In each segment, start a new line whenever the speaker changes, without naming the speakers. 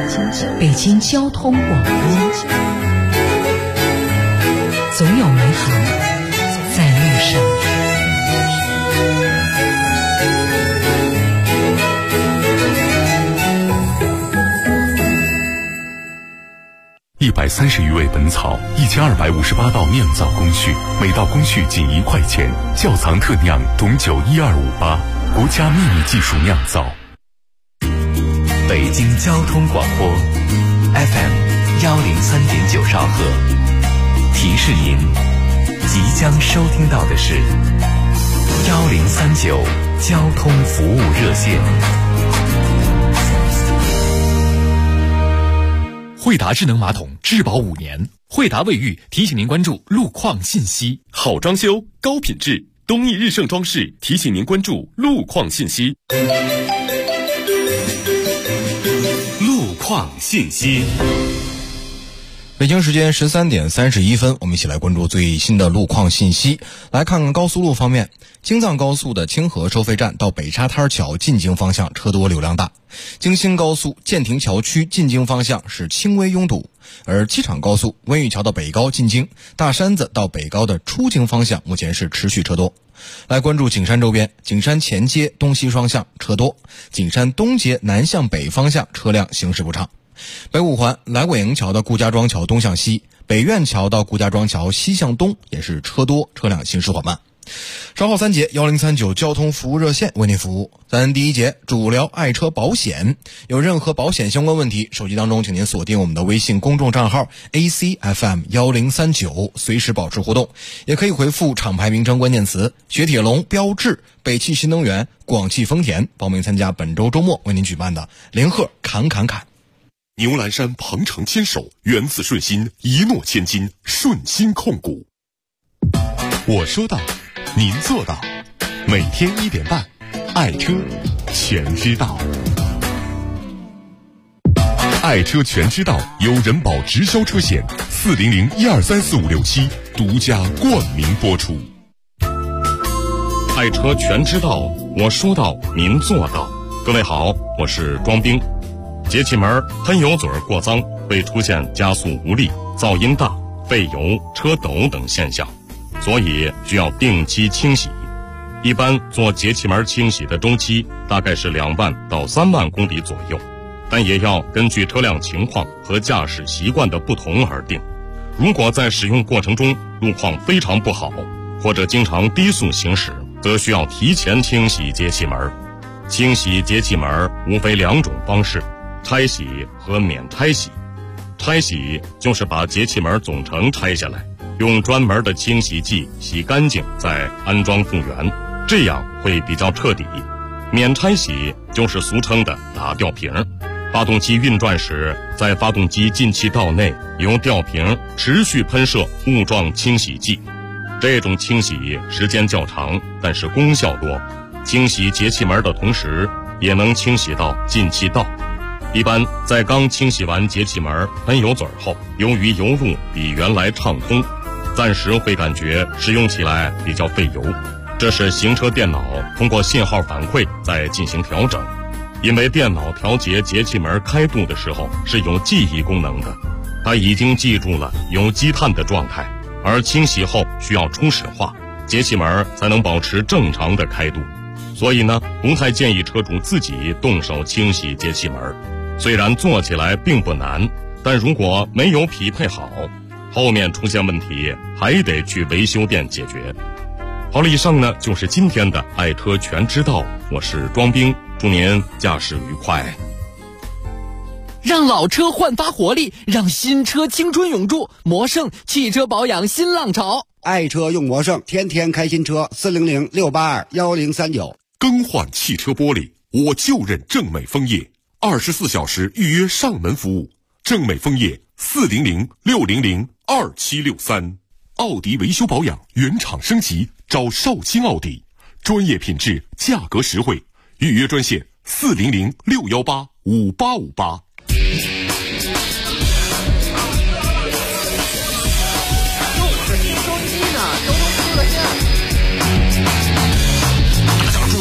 北京交通广播，总有美好在路上。
130余味本草，1258道酿造工序，每道工序仅1块钱。窖藏特酿董酒12588，国家秘密技术酿造。
北京交通广播 FM103.9兆赫，提示您即将收听到的是1039交通服务热线。
惠达智能马桶质保5年，惠达卫浴提醒您关注路况信息。
好装修高品质，东益日盛装饰提醒您关注路况信息。路况信息。
北京时间13点31分，我们一起来关注最新的路况信息。来看看高速路方面，京藏高速的清河收费站到北沙滩桥进京方向车多流量大，京新高速建亭桥区进京方向是轻微拥堵，而机场高速温榆桥到北高进京，大山子到北高的出京方向目前是持续车多。来关注景山周边，景山前街东西双向车多，景山东街南向北方向车辆行驶不畅。北五环来果营桥到顾家庄桥东向西，北苑桥到顾家庄桥西向东也是车多，车辆行驶缓慢。稍后3节1039交通服务热线为您服务。咱第一节主聊爱车保险，有任何保险相关问题，手机当中请您锁定我们的微信公众账号 ACFM1039，随时保持互动，也可以回复厂牌名称关键词雪铁龙、标致、北汽新能源、广汽丰田，报名参加本周周末为您举办的联鹤侃侃侃。
牛栏山鹏程牵手，源自顺心，一诺千金，顺心控股。我说到，您做到，每天1点半，爱车全知道。爱车全知道由人保直销车险400123456独家冠名播出。爱车全知道，我说到，您做到。各位好，我是庄兵。节气门喷油嘴过脏会出现加速无力、噪音大、费油、车抖等现象，所以需要定期清洗。一般做节气门清洗的周期大概是2万到3万公里左右，但也要根据车辆情况和驾驶习惯的不同而定。如果在使用过程中路况非常不好，或者经常低速行驶，则需要提前清洗节气门。清洗节气门无非2种方式，拆洗和免拆洗。拆洗就是把节气门总成拆下来，用专门的清洗剂洗干净，再安装复原，这样会比较彻底。免拆洗就是俗称的打吊瓶。发动机运转时，在发动机进气道内由吊瓶持续喷射雾状清洗剂，这种清洗时间较长，但是功效多。清洗节气门的同时，也能清洗到进气道。一般在刚清洗完节气门喷油嘴后，由于油路比原来畅通，暂时会感觉使用起来比较费油，这是行车电脑通过信号反馈再进行调整。因为电脑调节节气门开度的时候是有记忆功能的，它已经记住了有积碳的状态，而清洗后需要初始化，节气门才能保持正常的开度。所以呢，不太建议车主自己动手清洗节气门。虽然做起来并不难，但如果没有匹配好，后面出现问题还得去维修店解决。好了，以上呢就是今天的爱车全知道，我是庄兵，祝您驾驶愉快。
让老车焕发活力，让新车青春永驻，魔胜汽车保养新浪潮，
爱车用魔胜，天天开新车，400-682-1039。
更换汽车玻璃，我就认正美枫叶，24小时预约上门服务。正美枫叶400-600-2763。奥迪维修保养原厂升级，找绍兴奥迪，专业品质，价格实惠。预约专线400-618-5858。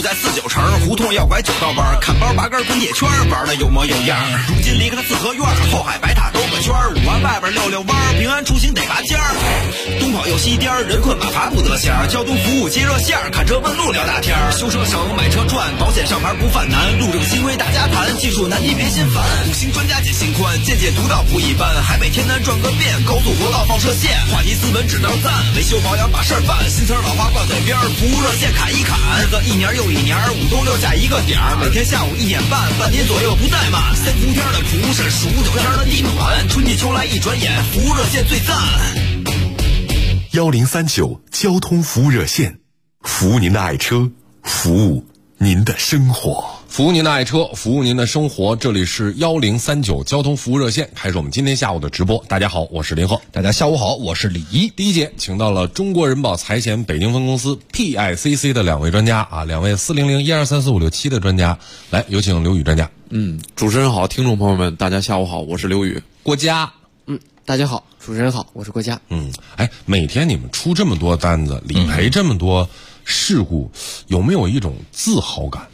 在49城，胡同要拐9道弯，看包拔根滚铁圈，玩的有模有样。如今离开了四合院，后海白塔兜个圈，5环外边溜弯，平安出行得拔尖儿。东跑又西颠，人困马乏不得闲，交通服务接热线，看车问路聊大天，修车省买车赚，保险上牌不犯难，路政新规大家谈，技术难题别心烦，五星专家解心宽，见解独到不一般，海北天南转个遍，高速国道放射线，话题斯文只当赞，维修保养把事儿办，新词老话挂嘴边，服务热线砍一砍，日子一年又一年，5冬6夏一个点儿，每天下午1点半，半天左右不怠慢，3伏天的朴实，数9天的地暖，春季秋来一转眼，服务热线最赞。
1039交通服务热线，服务您的爱车，服务您的生活。
服务您的爱车，服务您的生活。这里是1039交通服务热线，开始我们今天下午的直播。大家好，我是林鹤。
大家下午好，我是李一。
第一节请到了中国人保财险北京分公司 PICC 的2位专家啊，2位400-1234567的专家，来有请刘宇专家。
主持人好，听众朋友们，大家下午好，我是刘宇。
郭嘉。
大家好，主持人好，我是郭嘉。
每天你们出这么多单子，理赔这么多事故，有没有一种自豪感？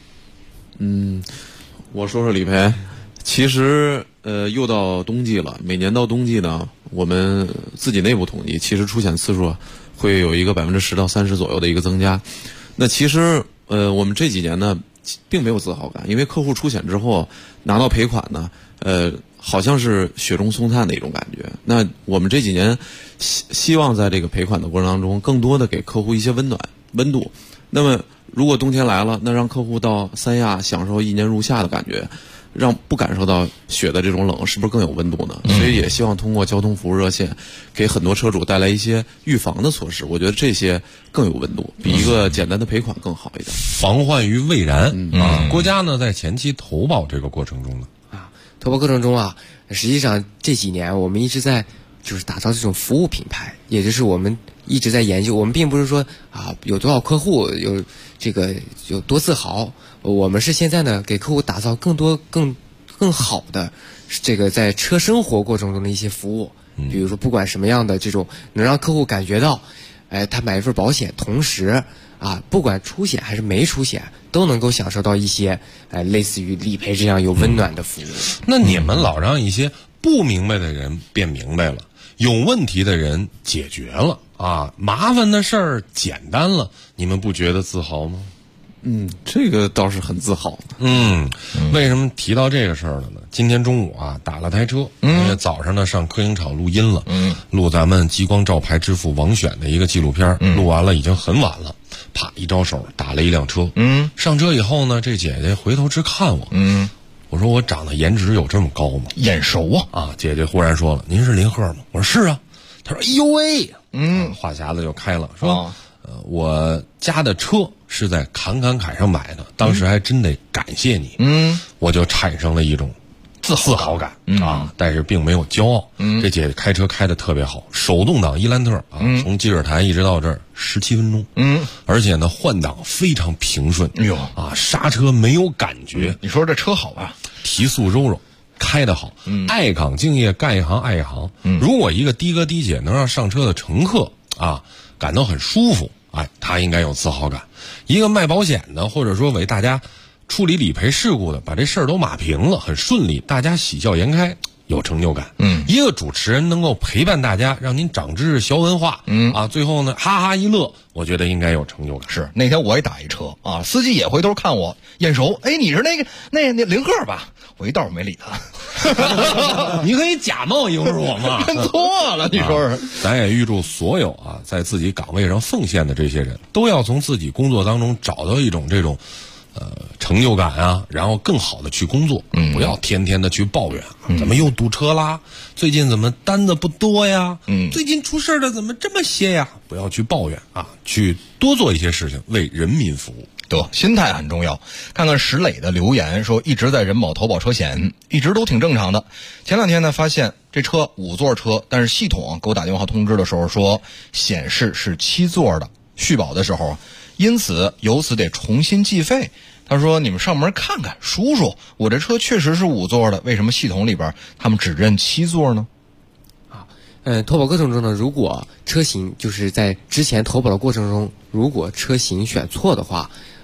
我说说理赔。其实又到冬季了，每年到冬季呢，我们自己内部统计，其实出险次数会有一个10%到30%左右的一个增加。那其实我们这几年呢，并没有自豪感，因为客户出险之后拿到赔款呢，好像是雪中送炭的一种感觉。那我们这几年希望在这个赔款的过程当中，更多的给客户一些温度。那么如果冬天来了，那让客户到三亚享受一年如夏的感觉，让不感受到雪的这种冷，是不是更有温度呢？所以也希望通过交通服务热线，给很多车主带来一些预防的措施。我觉得这些更有温度，比一个简单的赔款更好一点。
防患于未然郭嘉呢，在前期投保这个过程中呢，
投保过程中实际上这几年我们一直在就是打造这种服务品牌，也就是我们一直在研究。我们并不是说有多少客户有这个有多自豪，我们是现在呢给客户打造更多更好的这个在车生活过程中的一些服务。比如说不管什么样的这种能让客户感觉到，他买一份保险，同时不管出险还是没出险，都能够享受到一些类似于理赔这样有温暖的服务。
那你们老让一些不明白的人变明白了，有问题的人解决了麻烦的事儿简单了，你们不觉得自豪吗？
这个倒是很自豪。
为什么提到这个事儿了呢？今天中午打了台车，因为早上呢上科影厂录音了，录咱们极光照牌之父王选的一个纪录片，录完了已经很晚了，啪一招手打了一辆车，上车以后呢，这姐姐回头直看我，我说我长得颜值有这么高吗？
眼熟
姐姐忽然说了，您是林鹤吗？我说是啊。她说哎呦喂，话匣子就开了，说我家的车是在侃上买的，当时还真得感谢你，我就产生了一种自豪感但是并没有骄傲。这姐姐开车开得特别好，手动挡伊兰特从积水潭一直到这儿17分钟，而且呢换挡非常平顺，刹车没有感觉。
你说这车好啊，
提速柔柔，开得好，爱岗敬业，干一行爱一行。如果一个的哥的姐能让上车的乘客感到很舒服，他应该有自豪感。一个卖保险的，或者说为大家处理理赔事故的，把这事儿都码平了，很顺利，大家喜笑颜开，有成就感。一个主持人能够陪伴大家，让您长知识、学文化，最后呢哈哈一乐，我觉得应该有成就感。
是那天我也打一车司机也回头看我眼熟，你是那林鹤吧？我一道没理他。
你可以假冒应是我吗？
认错了，你说是？
咱也预祝所有在自己岗位上奉献的这些人，都要从自己工作当中找到一种这种成就感然后更好的去工作，不要天天的去抱怨怎么又堵车啦，最近怎么单子不多呀，最近出事的怎么这么些呀，不要去抱怨去多做一些事情，为人民服务。
心态很重要。看看石磊的留言说，一直在人保投保车险，一直都挺正常的。前2天呢，发现这车5座车，但是系统给我打电话通知的时候说显示是7座的，续保的时候，因此由此得重新计费。他说你们上门看看，叔叔，我这车确实是5座的，为什么系统里边他们只认7座呢？
投保过程中呢，如果车型就是在之前投保的过程中，如果车型选错的话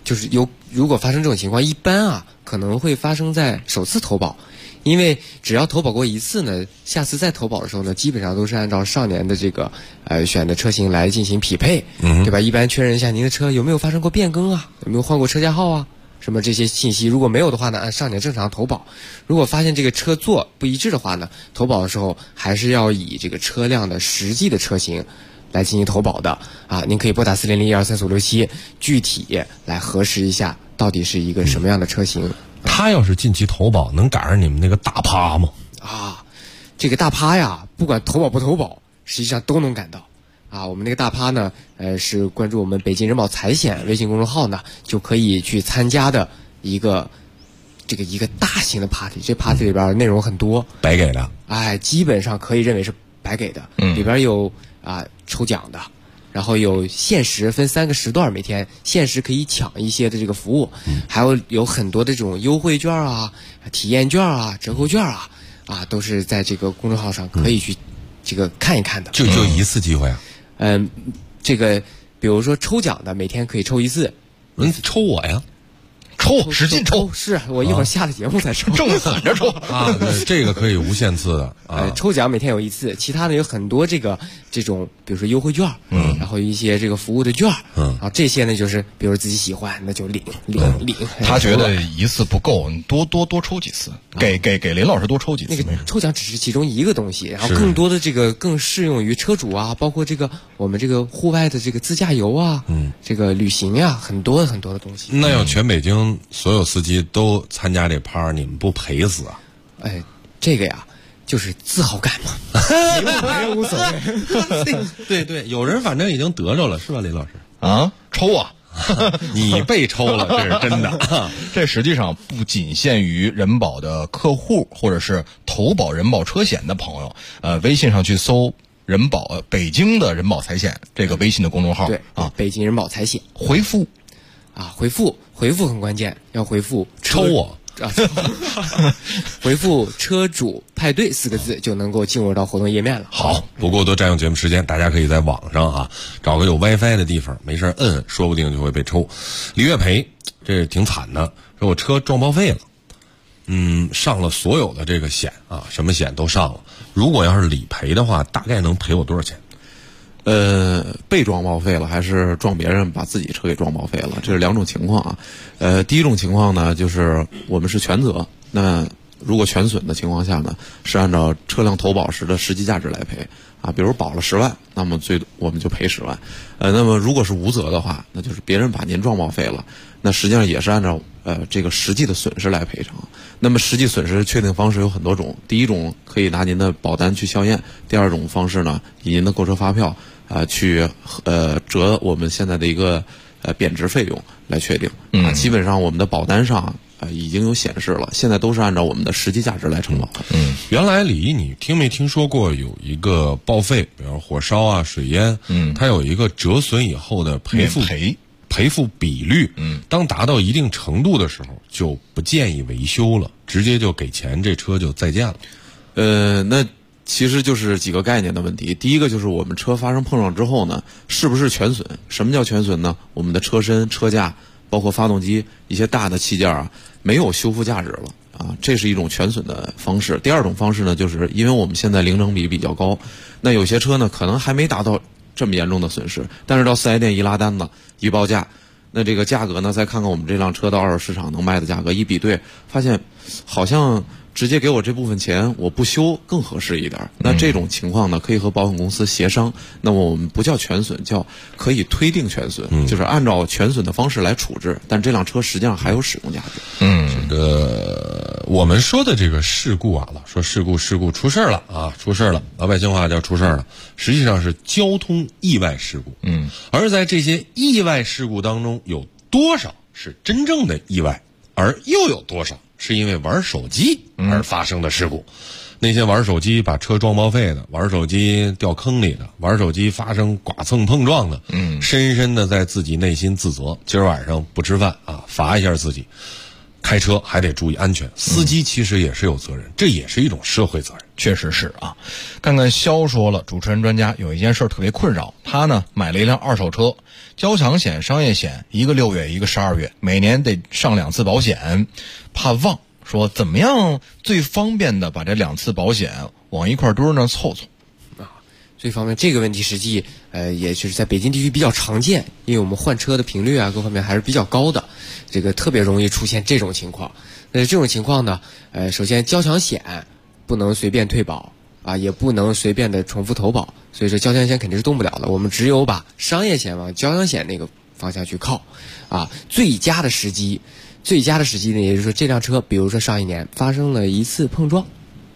就是如果发生这种情况，一般啊可能会发生在首次投保。因为只要投保过一次呢，下次再投保的时候呢，基本上都是按照上年的这个选的车型来进行匹配，对吧？一般确认一下您的车有没有发生过变更啊，有没有换过车架号啊，什么这些信息。如果没有的话呢，按上年正常投保。如果发现这个车座不一致的话呢，投保的时候还是要以这个车辆的实际的车型来进行投保的啊。您可以拨打400-123-4567，具体来核实一下到底是一个什么样的车型。
他要是近期投保，能赶上你们那个大趴吗？
啊，这个大趴呀，不管投保不投保，实际上都能赶到。啊，我们那个大趴呢，是关注我们北京人保财险微信公众号呢，就可以去参加的一个大型的 party。这 party 里边内容很多，
白给的。
哎，基本上可以认为是白给的。里边有抽奖的。然后有限时，分3个时段，每天限时可以抢一些的这个服务，还有很多的这种优惠券啊、体验券啊、折扣券啊，都是在这个公众号上可以去这个看一看的。
就一次机会啊？
这个比如说抽奖的，每天可以抽一次。
抽我呀？
使劲抽！
是我一会儿下了节目再抽，
正喊着抽
啊！这个可以无限次的啊。
抽奖每天有一次，其他的有很多这种，比如说优惠券，然后一些这个服务的券，然后这些呢就是比如自己喜欢，那就领。
他觉得一次不够，你多抽几次，给林老师多抽几次。
那个抽奖只是其中一个东西，然后更多的这个更适用于车主啊，包括这个我们这个户外的这个自驾游啊，这个旅行呀，很多很多的东西。
那要全北京所有司机都参加这趴，你们不赔死啊？
哎，这个呀，就是自豪感嘛，赔无所谓。
对，有人反正已经得着了，是吧，李老师？
啊，抽啊！
你被抽了，这是真的。
这实际上不仅限于人保的客户，或者是投保人保车险的朋友，微信上去搜人保北京的人保财险这个微信的公众号，
对啊，北京人保财险，
回复
很关键，要回复
抽我
啊，回复车主派对4个字就能够进入到活动页面了。
好，不过多占用节目时间，大家可以在网上找个有 WiFi 的地方，没事摁，说不定就会被抽。李月培这挺惨的，说我车撞报废了，上了所有的这个险啊，什么险都上了。如果要是理赔的话，大概能赔我多少钱？
被撞报废了，还是撞别人把自己车给撞报废了？这是2种情况啊。第一种情况呢，就是我们是全责。那如果全损的情况下呢，是按照车辆投保时的实际价值来赔啊。比如保了10万，那么我们就赔10万。那么如果是无责的话，那就是别人把您撞报废了，那实际上也是按照这个实际的损失来赔偿。那么实际损失确定方式有很多种，第一种可以拿您的保单去校验，第二种方式呢，以您的购车发票去折我们现在的一个贬值费用来确定啊。基本上我们的保单上已经有显示了，现在都是按照我们的实际价值来承保。
原来李毅，你听没听说过有一个报废，比如火烧啊、水淹，它有一个折损以后的赔付比率，当达到一定程度的时候，就不建议维修了，直接就给钱，这车就再见了。
那其实就是几个概念的问题。第一个就是我们车发生碰撞之后呢，是不是全损？什么叫全损呢？我们的车身、车架，包括发动机一些大的器件啊，没有修复价值了啊，这是一种全损的方式。第二种方式呢，就是因为我们现在零整比比较高，那有些车呢可能还没达到这么严重的损失，但是到4S店一拉单子一报价，那这个价格呢，再看看我们这辆车到二手市场能卖的价格，一比对，发现好像直接给我这部分钱，我不修更合适一点。那这种情况呢，可以和保险公司协商。那么我们不叫全损，叫可以推定全损，就是按照全损的方式来处置，但这辆车实际上还有使用价值。
这个我们说的这个事故啊，老说事故出事了啊，出事了，老百姓话叫出事了，实际上是交通意外事故。而在这些意外事故当中，有多少是真正的意外，而又有多少是因为玩手机而发生的事故。那些玩手机把车撞报废的，玩手机掉坑里的，玩手机发生剐蹭碰撞的，深深的在自己内心自责，今儿晚上不吃饭啊，罚一下自己。 开车还得注意安全，司机其实也是有责任，这也是一种社会责任。
确实是啊。看看肖说了，主持人专家有一件事特别困扰，他呢买了一辆二手车，交强险、商业险，一个6月，一个12月，每年得上2次保险，怕忘，说怎么样最方便的把这2次保险往一块堆呢凑凑。
最方面这个问题实际也就是在北京地区比较常见，因为我们换车的频率啊各方面还是比较高的，这个特别容易出现这种情况。那这种情况呢，首先交强险不能随便退保啊，也不能随便的重复投保，所以说交强险肯定是动不了的，我们只有把商业险往交强险那个方向去靠啊。最佳的时机呢，也就是说这辆车比如说上一年发生了一次碰撞，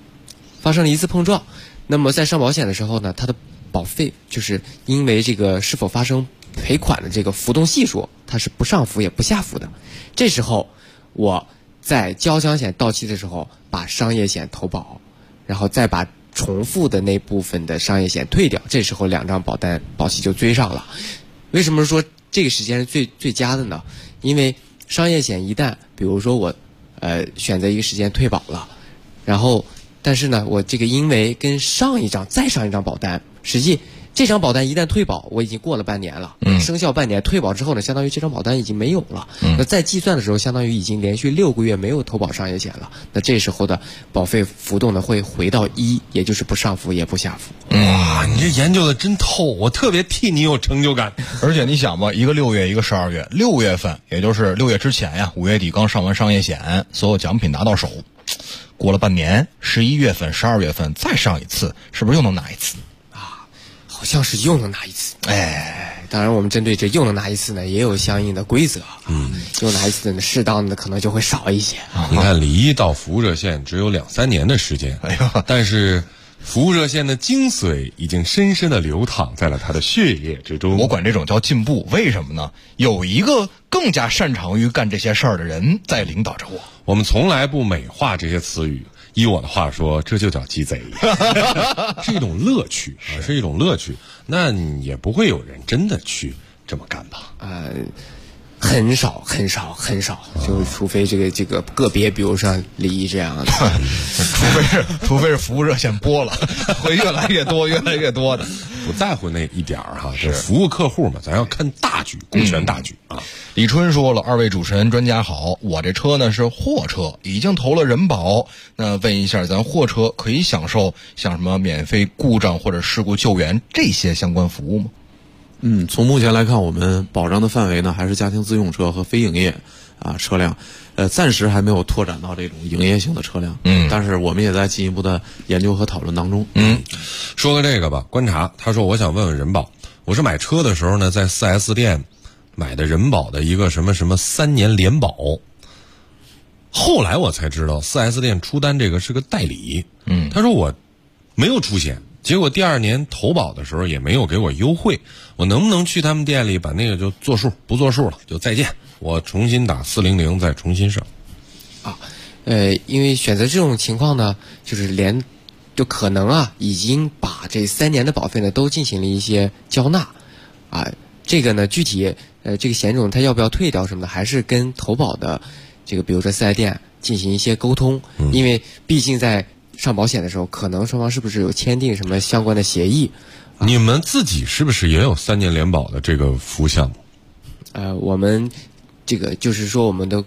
那么在上保险的时候呢，它的保费就是因为这个是否发生赔款的这个浮动系数，它是不上浮也不下浮的。这时候我在交强险到期的时候把商业险投保，然后再把重复的那部分的商业险退掉，这时候2张保单保期就追上了。为什么说这个时间是最佳的呢？因为商业险一旦比如说我选择一个时间退保了，然后但是呢我这个因为跟再上一张保单，实际这张保单一旦退保，我已经过了半年了，生效半年，退保之后呢，相当于这张保单已经没有了。那在计算的时候，相当于已经连续6个月没有投保商业险了。那这时候的保费浮动呢，会回到1，也就是不上浮也不下浮。
哇，你这研究的真透，我特别替你有成就感。
而且你想吧，一个6月，一个12月，6月份也就是6月之前呀，5月底刚上完商业险，所有奖品拿到手，过了半年，11月份、12月份再上一次，是不是又能拿一次？
好像是又能拿一次，当然我们针对这又能拿一次呢，也有相应的规则。又拿一次呢，适当的可能就会少一些。
你看，离1到服务热线只有2-3年的时间，但是服务热线的精髓已经深深的流淌在了他的血液之中。
我管这种叫进步，为什么呢？有一个更加擅长于干这些事儿的人在领导着我。
我们从来不美化这些词语，依我的话说，这就叫鸡贼，是一种乐趣啊，是一种乐趣。那也不会有人真的去这么干吧？
很少，就除非这个个别，比如像李毅这样的，
除非是服务热线播了，会越来越多的。
不在乎那一点哈，是服务客户嘛，咱要看大局，顾全大局啊。
李春说了，2位主持人专家好，我这车呢是货车，已经投了人保，那问一下，咱货车可以享受像什么免费故障或者事故救援这些相关服务吗？
从目前来看，我们保障的范围呢还是家庭自用车和非营业车辆，暂时还没有拓展到这种营业性的车辆。但是我们也在进一步的研究和讨论当中。
说个这个吧，观察，他说我想问问人保，我是买车的时候呢，在 4S 店买的人保的一个什么3年联保，后来我才知道 4S 店出单这个是个代理。他说我没有出险。结果第2年投保的时候也没有给我优惠，我能不能去他们店里把那个就作数，不作数了就再见，我重新打400再重新上？
因为选择这种情况呢，就是就可能已经把这3年的保费呢都进行了一些交纳这个呢具体这个险种它要不要退掉什么的，还是跟投保的这个比如说4S店进行一些沟通，因为毕竟在上保险的时候，可能双方是不是有签订什么相关的协议？
你们自己是不是也有3年联保的这个服务项目？
我们这个就是说，我们的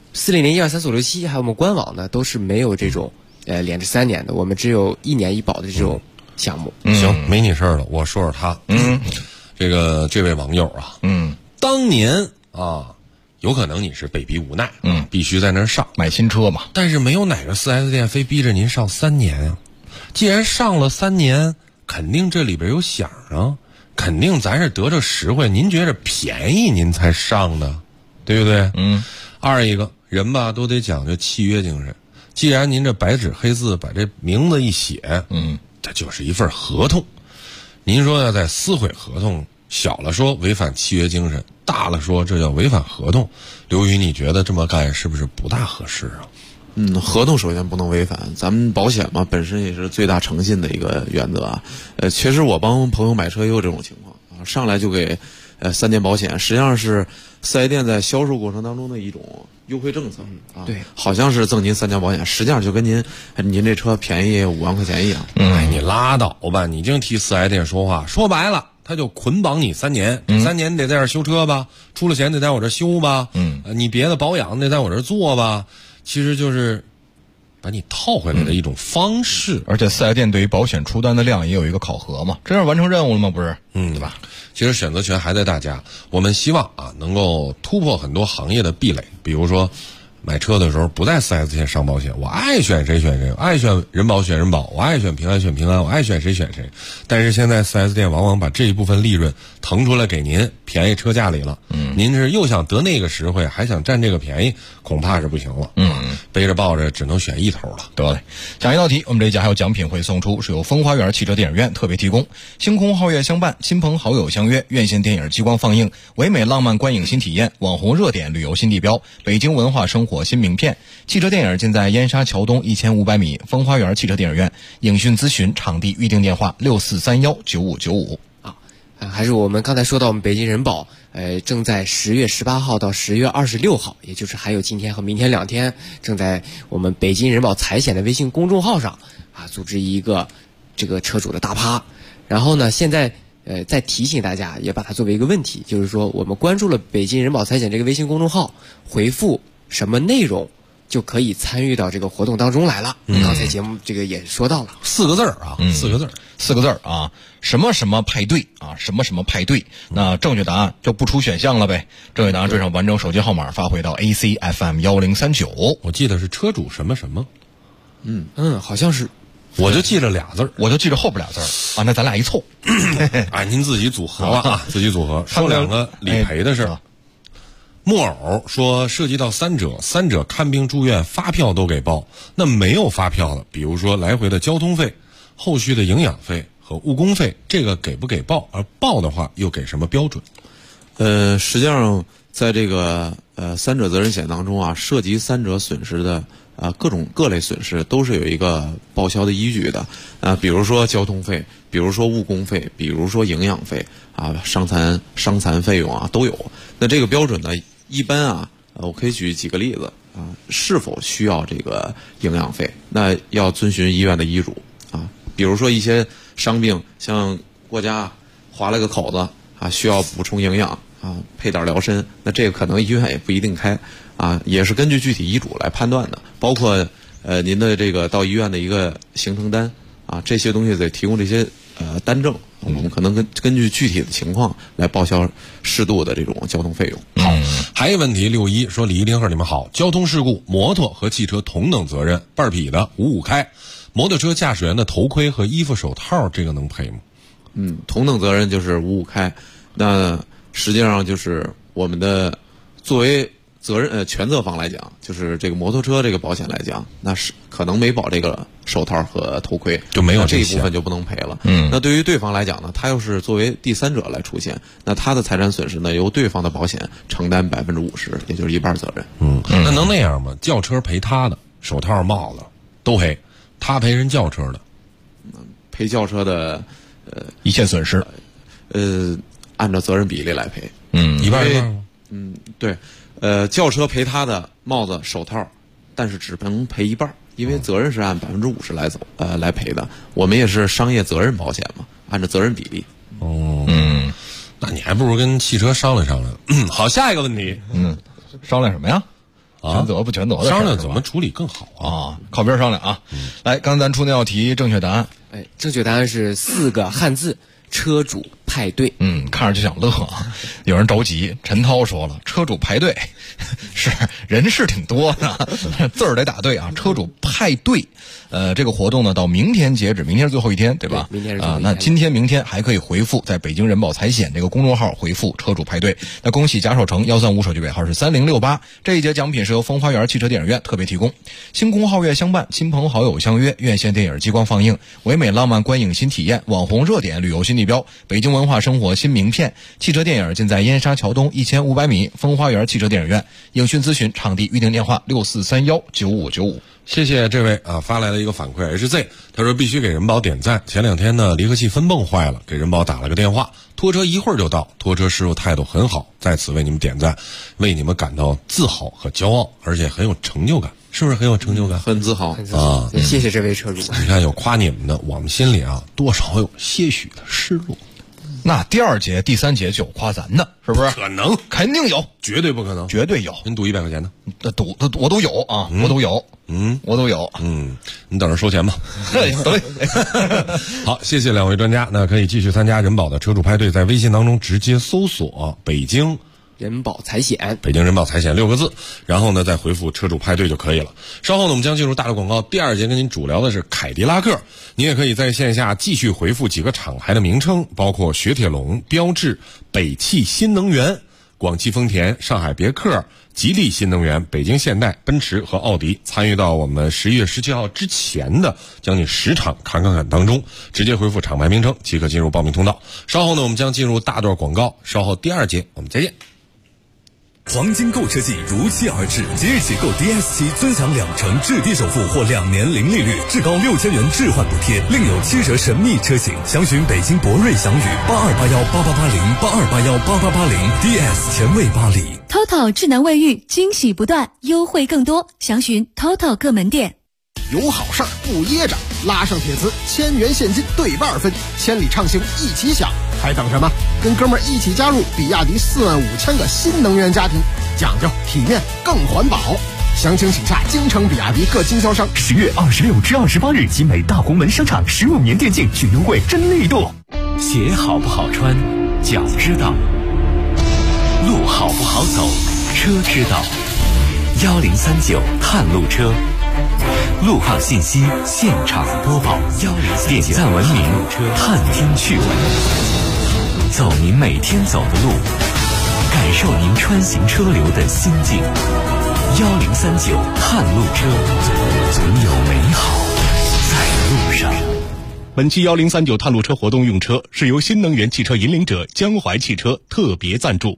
400-123-467还有我们官网呢，都是没有这种连着3年的，我们只有1年1保的这种项目。
行，没你事儿了，我说说他。这位网友当年有可能你是被逼无奈，必须在那儿上
买新车嘛。
但是没有哪个 4S 店非逼着您上3年呀。既然上了3年，肯定这里边有响啊，肯定咱是得着实惠，您觉着便宜您才上的，对不对？二一个人吧都得讲究契约精神，既然您这白纸黑字把这名字一写，它就是一份合同。您说要在撕毁合同，小了说违反契约精神，大了说这叫违反合同。刘宇，你觉得这么干是不是不大合适啊？
合同首先不能违反，咱们保险嘛本身也是最大诚信的一个原则确实我帮朋友买车也有这种情况上来就给 3年保险，实际上是四 S 店在销售过程当中的一种优惠政策啊。
对，
好像是赠您3年保险，实际上就跟您这车便宜5万块钱一样。
哎，你拉倒吧，你净替四 S 店说话，说白了。他就捆绑你3年，3年你得在这儿修车吧，出了钱得在我这儿修吧，你别的保养得在我这儿做吧，其实就是把你套回来的一种方式。
而且4S店对于保险出单的量也有一个考核嘛，这样完成任务了吗？不是，对吧？
其实选择权还在大家，我们希望啊能够突破很多行业的壁垒，比如说买车的时候不在4S店上保险，我爱选谁选谁，我爱选人保选人保，我爱选平安选平安，我爱选谁选谁。但是现在4S店往往把这一部分利润腾出来给您，便宜车价里了。您是又想得那个实惠，还想占这个便宜，恐怕是不行了。背着抱着只能选一头了。
得嘞，下一道题，我们这一家还有奖品会送出，是由风花园汽车电影院特别提供。星空皓月相伴，亲朋好友相约，院线电影激光放映，唯美浪漫观影新体验，网红热点旅游新地标，北京文化生活新名片。汽车电影尽在燕莎桥东1500米风花园汽车电影院。影讯咨询场地预订电话64319595。
还是我们刚才说到我们北京人保，正在10月18号到10月26号，也就是还有今天和明天2天，正在我们北京人保财险的微信公众号上组织一个这个车主的大趴。然后呢，现在再提醒大家，也把它作为一个问题，就是说我们关注了北京人保财险这个微信公众号，回复什么内容就可以参与到这个活动当中来了。刚才节目这个也说到了
4个字啊，4个字
啊，什么什么派对啊，什么什么派对。那正确答案就不出选项了呗。正确答案追上完整手机号码发回到 ACFM 1039。
我记得是车主什么什么。
好像是。
我就记着俩字，
我就记着后边俩字啊。那咱俩一凑，
您自己组合了啊，自己组合。说2个理赔的事。木偶说涉及到三者看病住院发票都给报，那没有发票的，比如说来回的交通费、后续的营养费和误工费，这个给不给报？而报的话又给什么标准？
实际上在这个三者责任险当中啊，涉及三者损失的各类损失都是有一个报销的依据的比如说交通费，比如说误工费，比如说营养费伤残费用都有。那这个标准呢，一般我可以举几个例子是否需要这个营养费？那要遵循医院的医嘱比如说一些伤病，像国家划了个口子需要补充营养配点疗身，那这个可能医院也不一定开也是根据具体医嘱来判断的。包括您的这个到医院的一个行程单这些东西得提供这些单证，我们可能根据具体的情况来报销适度的这种交通费用。
好，还有问题61说李一林和你们好，交通事故摩托和汽车同等责任，半匹的55开，摩托车驾驶员的头盔和衣服手套这个能赔吗？
同等责任就是55开，那实际上就是我们的作为责任全责方来讲，就是这个摩托车这个保险来讲，那是可能没保这个手套和头盔，
就没有
这一部分就不能赔了。那对于对方来讲呢，他要是作为第三者来出现，那他的财产损失呢由对方的保险承担50%，也就是一半责任。
那能那样吗？轿车赔他的，手套帽子都赔，他赔人轿车的，
赔轿车的
一切损失
按照责任比例来赔。
一半一半。
对。轿车赔他的帽子、手套，但是只能赔一半，因为责任是按50%来赔的。我们也是商业责任保险嘛，按照责任比例。
那你还不如跟汽车商量商量。好，下一个问题。
商量什么呀？全责不全责的
商量怎么处理更好
靠边商量来，刚才咱出那道题，正确答案。
正确答案是4个汉字。车主派对。
看着就想乐有人着急。陈涛说了，车主排队是人是挺多的，字儿得打对车主派对。这个活动呢到明天截止，明天是最后一天，对吧？
明天是最后一天。
那今天明天还可以回复在北京人保财险这个公众号回复车主派对。那恭喜贾守成135手机尾号是3068。这一节奖品是由风花园汽车电影院特别提供。星空皓月相伴，亲朋好友相约，院线电影激光放映，唯美浪漫观影新体验，网红热点旅游新地标，北京
文化生活新名片。汽车电影尽在燕莎桥东1500米风花园汽车电影院。影讯咨询场地预订电话64319595。
谢谢这位发来了一个反馈 HZ， 他说必须给人保点赞。前2天呢，离合器分泵坏了，给人保打了个电话，拖车一会儿就到，拖车师傅态度很好，在此为你们点赞，为你们感到自豪和骄傲，而且很有成就感，是不是很有成就感？
很自豪
啊！
谢谢这位车主。
你看有夸你们的，我们心里多少有些许的失落。
那第2节、第3节就有夸咱的，是不是？
可能，
肯定有，
绝对不可能，
绝对有。
您赌100块钱呢？
我都有啊，我都有，我都有，
你等着收钱吧。
对。
好，谢谢2位专家，那可以继续参加人保的车主派对，在微信当中直接搜索北京
人保财险，
北京人保财险6个字，然后呢再回复车主派对就可以了。稍后呢我们将进入大的广告，第2节跟您主聊的是凯迪拉克，您也可以在线下继续回复几个厂牌的名称，包括雪铁龙、标致、北汽新能源、广汽丰田、上海别克、吉利新能源、北京现代、奔驰和奥迪。参与到我们11月17号之前的将近10场侃当中，直接回复厂牌名称即可进入报名通道。稍后呢我们将进入大段广告，稍后第2节我们再见。
黄金购车季如期而至，即日起购 DS7尊享2成至低首付或2年零利率，至高6000元置换补贴，另有7折神秘车型。详询北京博瑞祥宇82818880 DS 前卫巴黎。
TOTO 智能卫浴惊喜不断，优惠更多，详询 TOTO 各门店。
有好事儿不噎着，拉上铁磁，1000元现金对半分，千里畅行一起享，还等什么？跟哥们儿一起加入比亚迪45000个新能源家庭，讲究体面更环保。详情请下京城比亚迪各经销商。
10月26至28日，集美大红门商场15年电竞巨优惠真力度。
鞋好不好穿，脚知道；路好不好走，车知道。1039探路车。路况信息现场播报，1039点赞文明，探听趣闻，走您每天走的路，感受您穿行车流的心境。1039探路车，总有美好在路上。
本期1039探路车活动用车是由新能源汽车引领者江淮汽车特别赞助。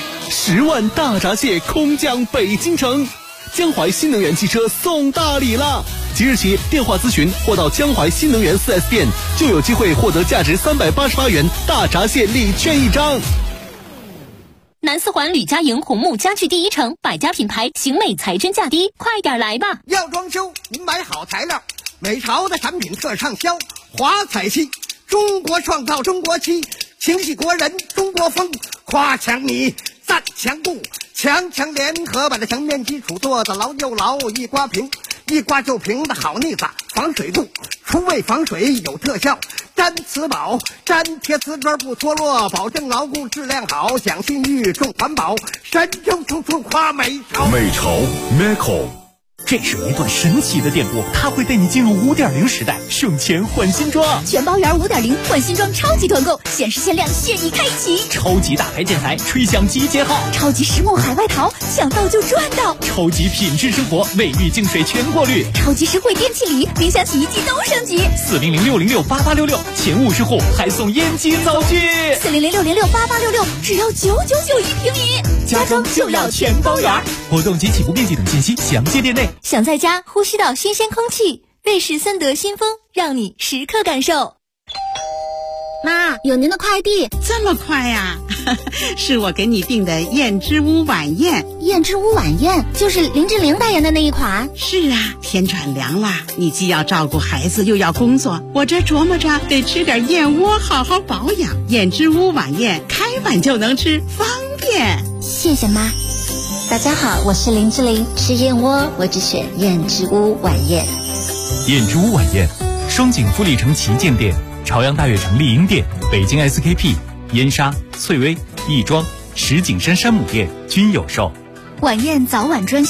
10万大闸蟹空降北京城，江淮新能源汽车送大礼了！即日起电话咨询或到江淮新能源4S 店，就有机会获得价值388元大闸蟹礼券1张。
南四环吕家营红木家具第1城，百家品牌，型美才真价低，快点来吧！
要装修，您买好材料，美潮的产品特畅销，华彩漆，中国创造中国漆，情系国人中国风，夸强你赞强度，强联合把这墙面基础做得牢又牢，一刮平一刮就平的好腻子，防水度，除味防水有特效，粘瓷宝粘贴瓷砖不脱落，保证牢固质量好，讲信誉重环保，神州处处夸美潮。
美潮 Meco。
这是一段神奇的电波，它会带你进入5.0时代，省钱换新装。
全包圆5.0换新装超级团购，限时限量，现已开启。
超级大牌建材，吹响集结号。
超级实木海外淘，抢到就赚到。
超级品质生活，卫浴净水全过滤。
超级实惠电器礼，冰箱洗衣机都升级。
400-606-8866，前50户还送烟机灶具。
400-606-8866，只要999一平米。
家装就要全包圆。活动及起步面积等信息详见店内。
想在家呼吸到新鲜空气，瑞士森德新风让你时刻感受。
妈，有您的快递。
这么快呀？是我给你订的燕之屋晚宴。
燕之屋晚宴就是林志玲代言的那一款。
是啊，天转凉了，你既要照顾孩子又要工作，我这琢磨着得吃点燕窝好好保养。燕之屋晚宴开碗就能吃，方便。
谢谢妈。大家好，我是林志玲，吃燕窝我只选燕之屋晚宴。
燕之屋晚宴，双井富力城旗舰店、朝阳大悦城丽婴店、北京 SKP、燕莎、翠微、亦庄、石景山山姆店均有售。
晚宴早晚专线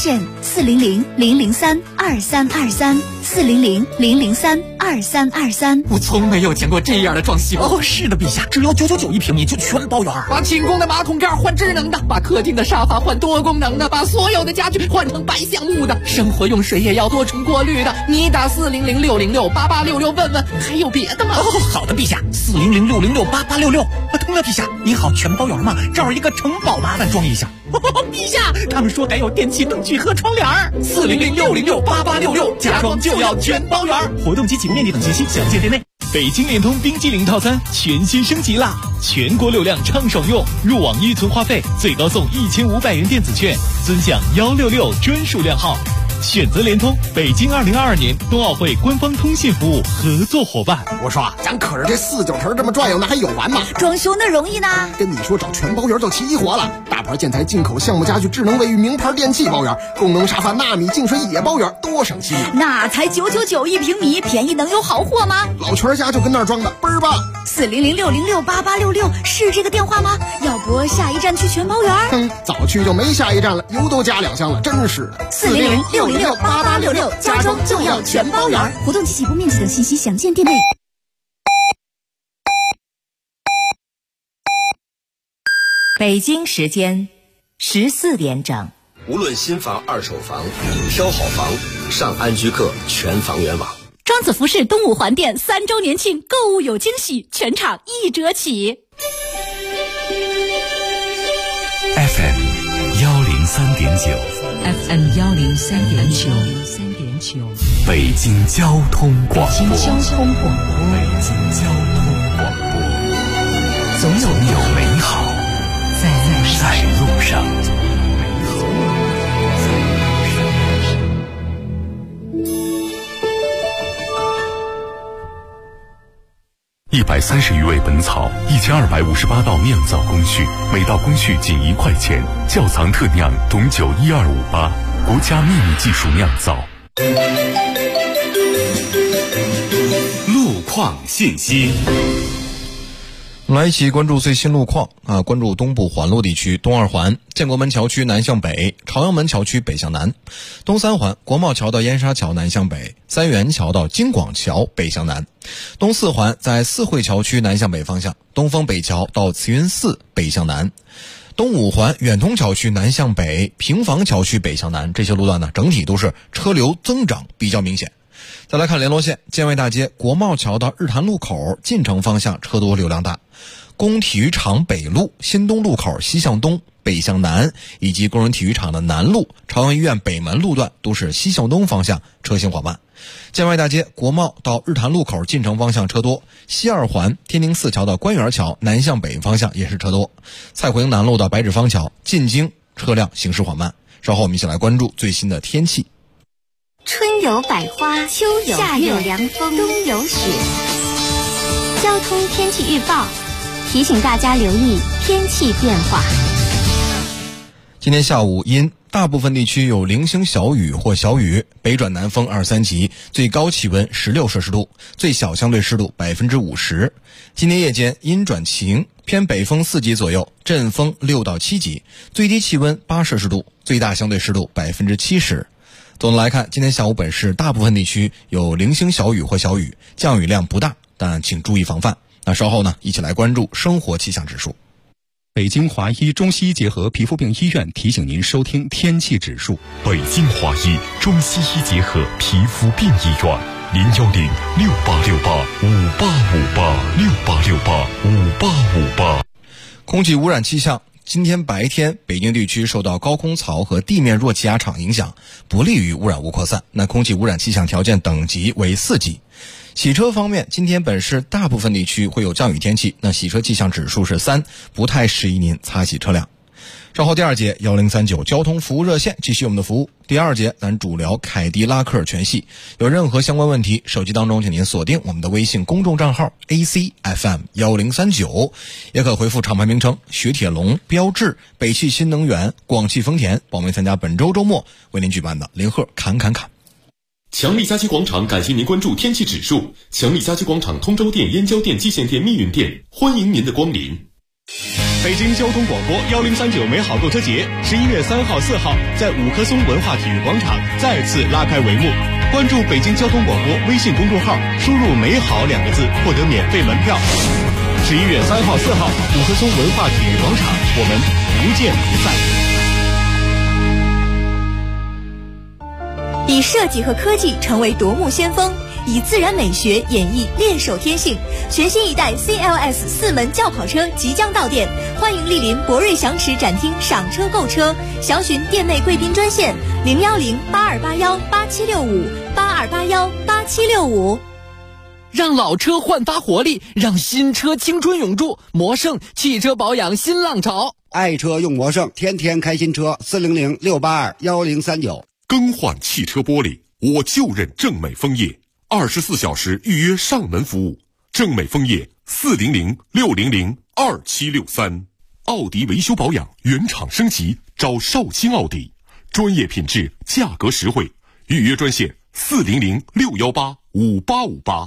400-003-2323，400-003-2323。
我从没有见过这样的装修。哦，是的，陛下，只要999一平米就全包圆。把清宫的马桶盖换智能的，把客厅的沙发换多功能的，把所有的家具换成白橡木的，生活用水也要多重过滤的。你打400-606-8866问问，还有别的吗？哦，好的，陛下，400-606-8866。通了，陛下，你好，全包圆吗？这儿一个城堡，麻烦装一下。陛下，他们说还有电器灯具和窗帘，400-606-8866，家装就要全包圆。活动及启动面积等信息详见店内。
北京联通冰激凌套餐全新升级啦！全国流量畅爽用，入网预存话费最高送1500元电子券，尊享166专属靓号。选择联通，北京2022年冬奥会官方通信服务合作伙伴。
我说，咱可是这49城这么转悠，那还有完吗？
装修那容易呢？
跟你说，找全包圆就齐活了。大牌建材、进口项目家具、智能卫浴、名牌电器包圆，功能沙发、纳米净水也包圆，多省心啊！
那才999一平米，便宜能有好货吗？
老全家就跟那儿装的，倍儿棒。
400-606-8866是这个电话吗？要不下一站去全包圆？
早去就没下一站了，油都加2箱了，真是的。
400-606-8866，家装就要全包圆。活动及起步面积等信息详见店内。
北京时间14点整。
无论新房、二手房，挑好房，上安居客全房源网。
庄子服饰东五环店3周年庆购物有惊喜，全场1折起。
FM 103.9
FM 103.9，
北京交通广播。
北京交通广播。
总有美好在路上。
130余味本草，1258道酿造工序，每道工序仅1块钱。窖藏特酿董酒12588，国家秘密技术酿造。
路况信息。
我们来一起关注最新路况啊！关注东部环路地区，东2环建国门桥区南向北，朝阳门桥区北向南；东3环国贸桥到燕莎桥南向北，三元桥到京广桥北向南；东4环在四惠桥区南向北方向，东风北桥到慈云寺北向南；东5环远通桥区南向北，平房桥区北向南。这些路段呢，整体都是车流增长比较明显。再来看联络线，建卫大街国贸桥到日坛路口进城方向车多流量大，工体育场北路新东路口西向东北向南，以及工人体育场的南路朝阳医院北门路段都是西向东方向车行缓慢。建外大街国贸到日坛路口进城方向车多，西2环天宁寺桥到官园桥南向北方向也是车多，蔡胡营南路到白纸坊桥进京车辆行驶缓慢。稍后我们一起来关注最新的天气。
春有百花，秋有夏有凉风，冬有雪。交通天气预报提醒大家留意天气变化。
今天下午因大部分地区有零星小雨或小雨，北转南风2、3级，最高气温16摄氏度，最小相对湿度50%。今天夜间阴转晴，偏北风4级左右，阵风6到7级，最低气温8摄氏度，最大相对湿度70%。总的来看，今天下午本市大部分地区有零星小雨或小雨，降雨量不大，但请注意防范。那稍后呢，一起来关注生活气象指数。
北京华医中西医结合皮肤病医院提醒您收听天气指数。
北京华医中西医结合皮肤病医院，010-6868-5858，6868-5858。
空气污染气象。今天白天，北京地区受到高空槽和地面弱气压场影响，不利于污染物扩散。那空气污染气象条件等级为4级。洗车方面，今天本市大部分地区会有降雨天气，那洗车气象指数是3，不太适宜您擦洗车辆。稍后第2节1039交通服务热线继续我们的服务。第2节咱主聊凯迪拉克全系，有任何相关问题，手机当中请您锁定我们的微信公众账号 ACFM1039，也可回复厂牌名称雪铁龙、标致、北汽新能源、广汽丰田，报名参加本周周末为您举办的零贺侃。
强力家居广场感谢您关注天气指数。强力家居广场通州店、燕郊店、蓟县店、密云店，欢迎您的光临。
北京交通广播1039美好购车节11月3号、4号在五棵松文化体育广场再次拉开帷幕。关注北京交通广播微信公众号，输入“美好”2个字，获得免费门票。11月3号、4号，五棵松文化体育广场，我们不见不散。
以设计和科技成为夺目先锋，以自然美学演绎猎手天性。全新一代 CLS 4门轿跑车即将到店，欢迎莅临博瑞祥驰展厅赏车购车，详询店内贵宾专线010-8281-8765，8281-8765。
让老车焕发活力，让新车青春永驻。魔胜汽车保养新浪潮，
爱车用魔胜，天天开新车。400-682-1039。
更换汽车玻璃，我就认正美枫叶，24小时预约上门服务。正美枫叶400-600-2763。奥迪维修保养原厂升级，找绍兴奥迪，专业品质，价格实惠。预约专线400-618-5858。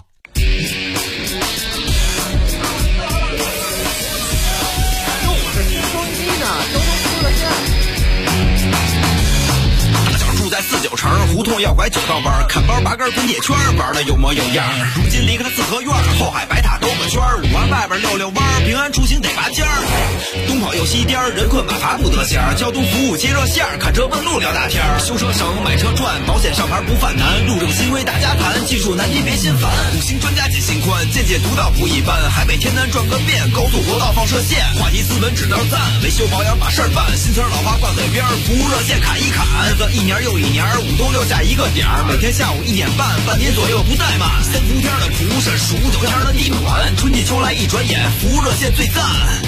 在49城胡同要拐9道弯，看包拔根滚铁圈，玩的有模有样。如今离开了四合院，后海白塔兜个圈，5环外边溜溜弯，平安出行得拔尖儿。东跑又西颠，人困马乏不得闲。交通服务接热线，看车问路聊大天。修车省，买车赚，保险上牌不犯难。路政新规大家谈，技术难题别心烦。5星专家解心宽，见解独到不一般。海北天南转个遍，高速国道放射线，话题斯文指道赞，维修保养把事儿办。新词老话挂嘴边，服务热线砍一砍。日子一年又一年，5冬6夏一个点儿，每天下午1点半，半年左右不怠慢。3伏天的蒲是数9天的地暖，春季秋来一转眼，服务热线最赞。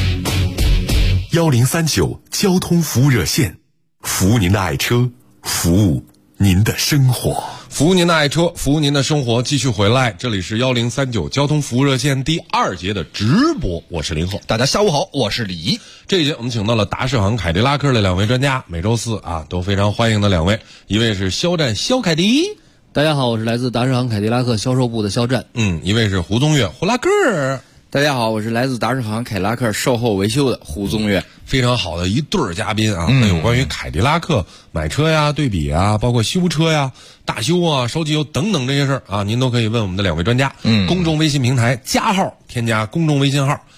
1039交通服务热线，服务您的爱车，服务您的生活，
服务您的爱车，服务您的生活。继续回来，这里是1039交通服务热线第2节的直播，我是林鹤。
大家下午好，我是李。
这一节我们请到了达世行凯迪拉克的2位专家，每周四都非常欢迎的2位，一位是肖战肖凯迪，
大家好，我是来自达世行凯迪拉克销售部的肖战。
一位是胡宗岳胡拉克。
大家好，我是来自达世行凯迪拉克售后维修的胡宗岳。
非常好的一对嘉宾啊！那有关于凯迪拉克买车呀、对比啊，包括修车呀、大修啊、烧机油等等这些事儿啊，您都可以问我们的2位专家。公众微信平台加号，添加公众微信号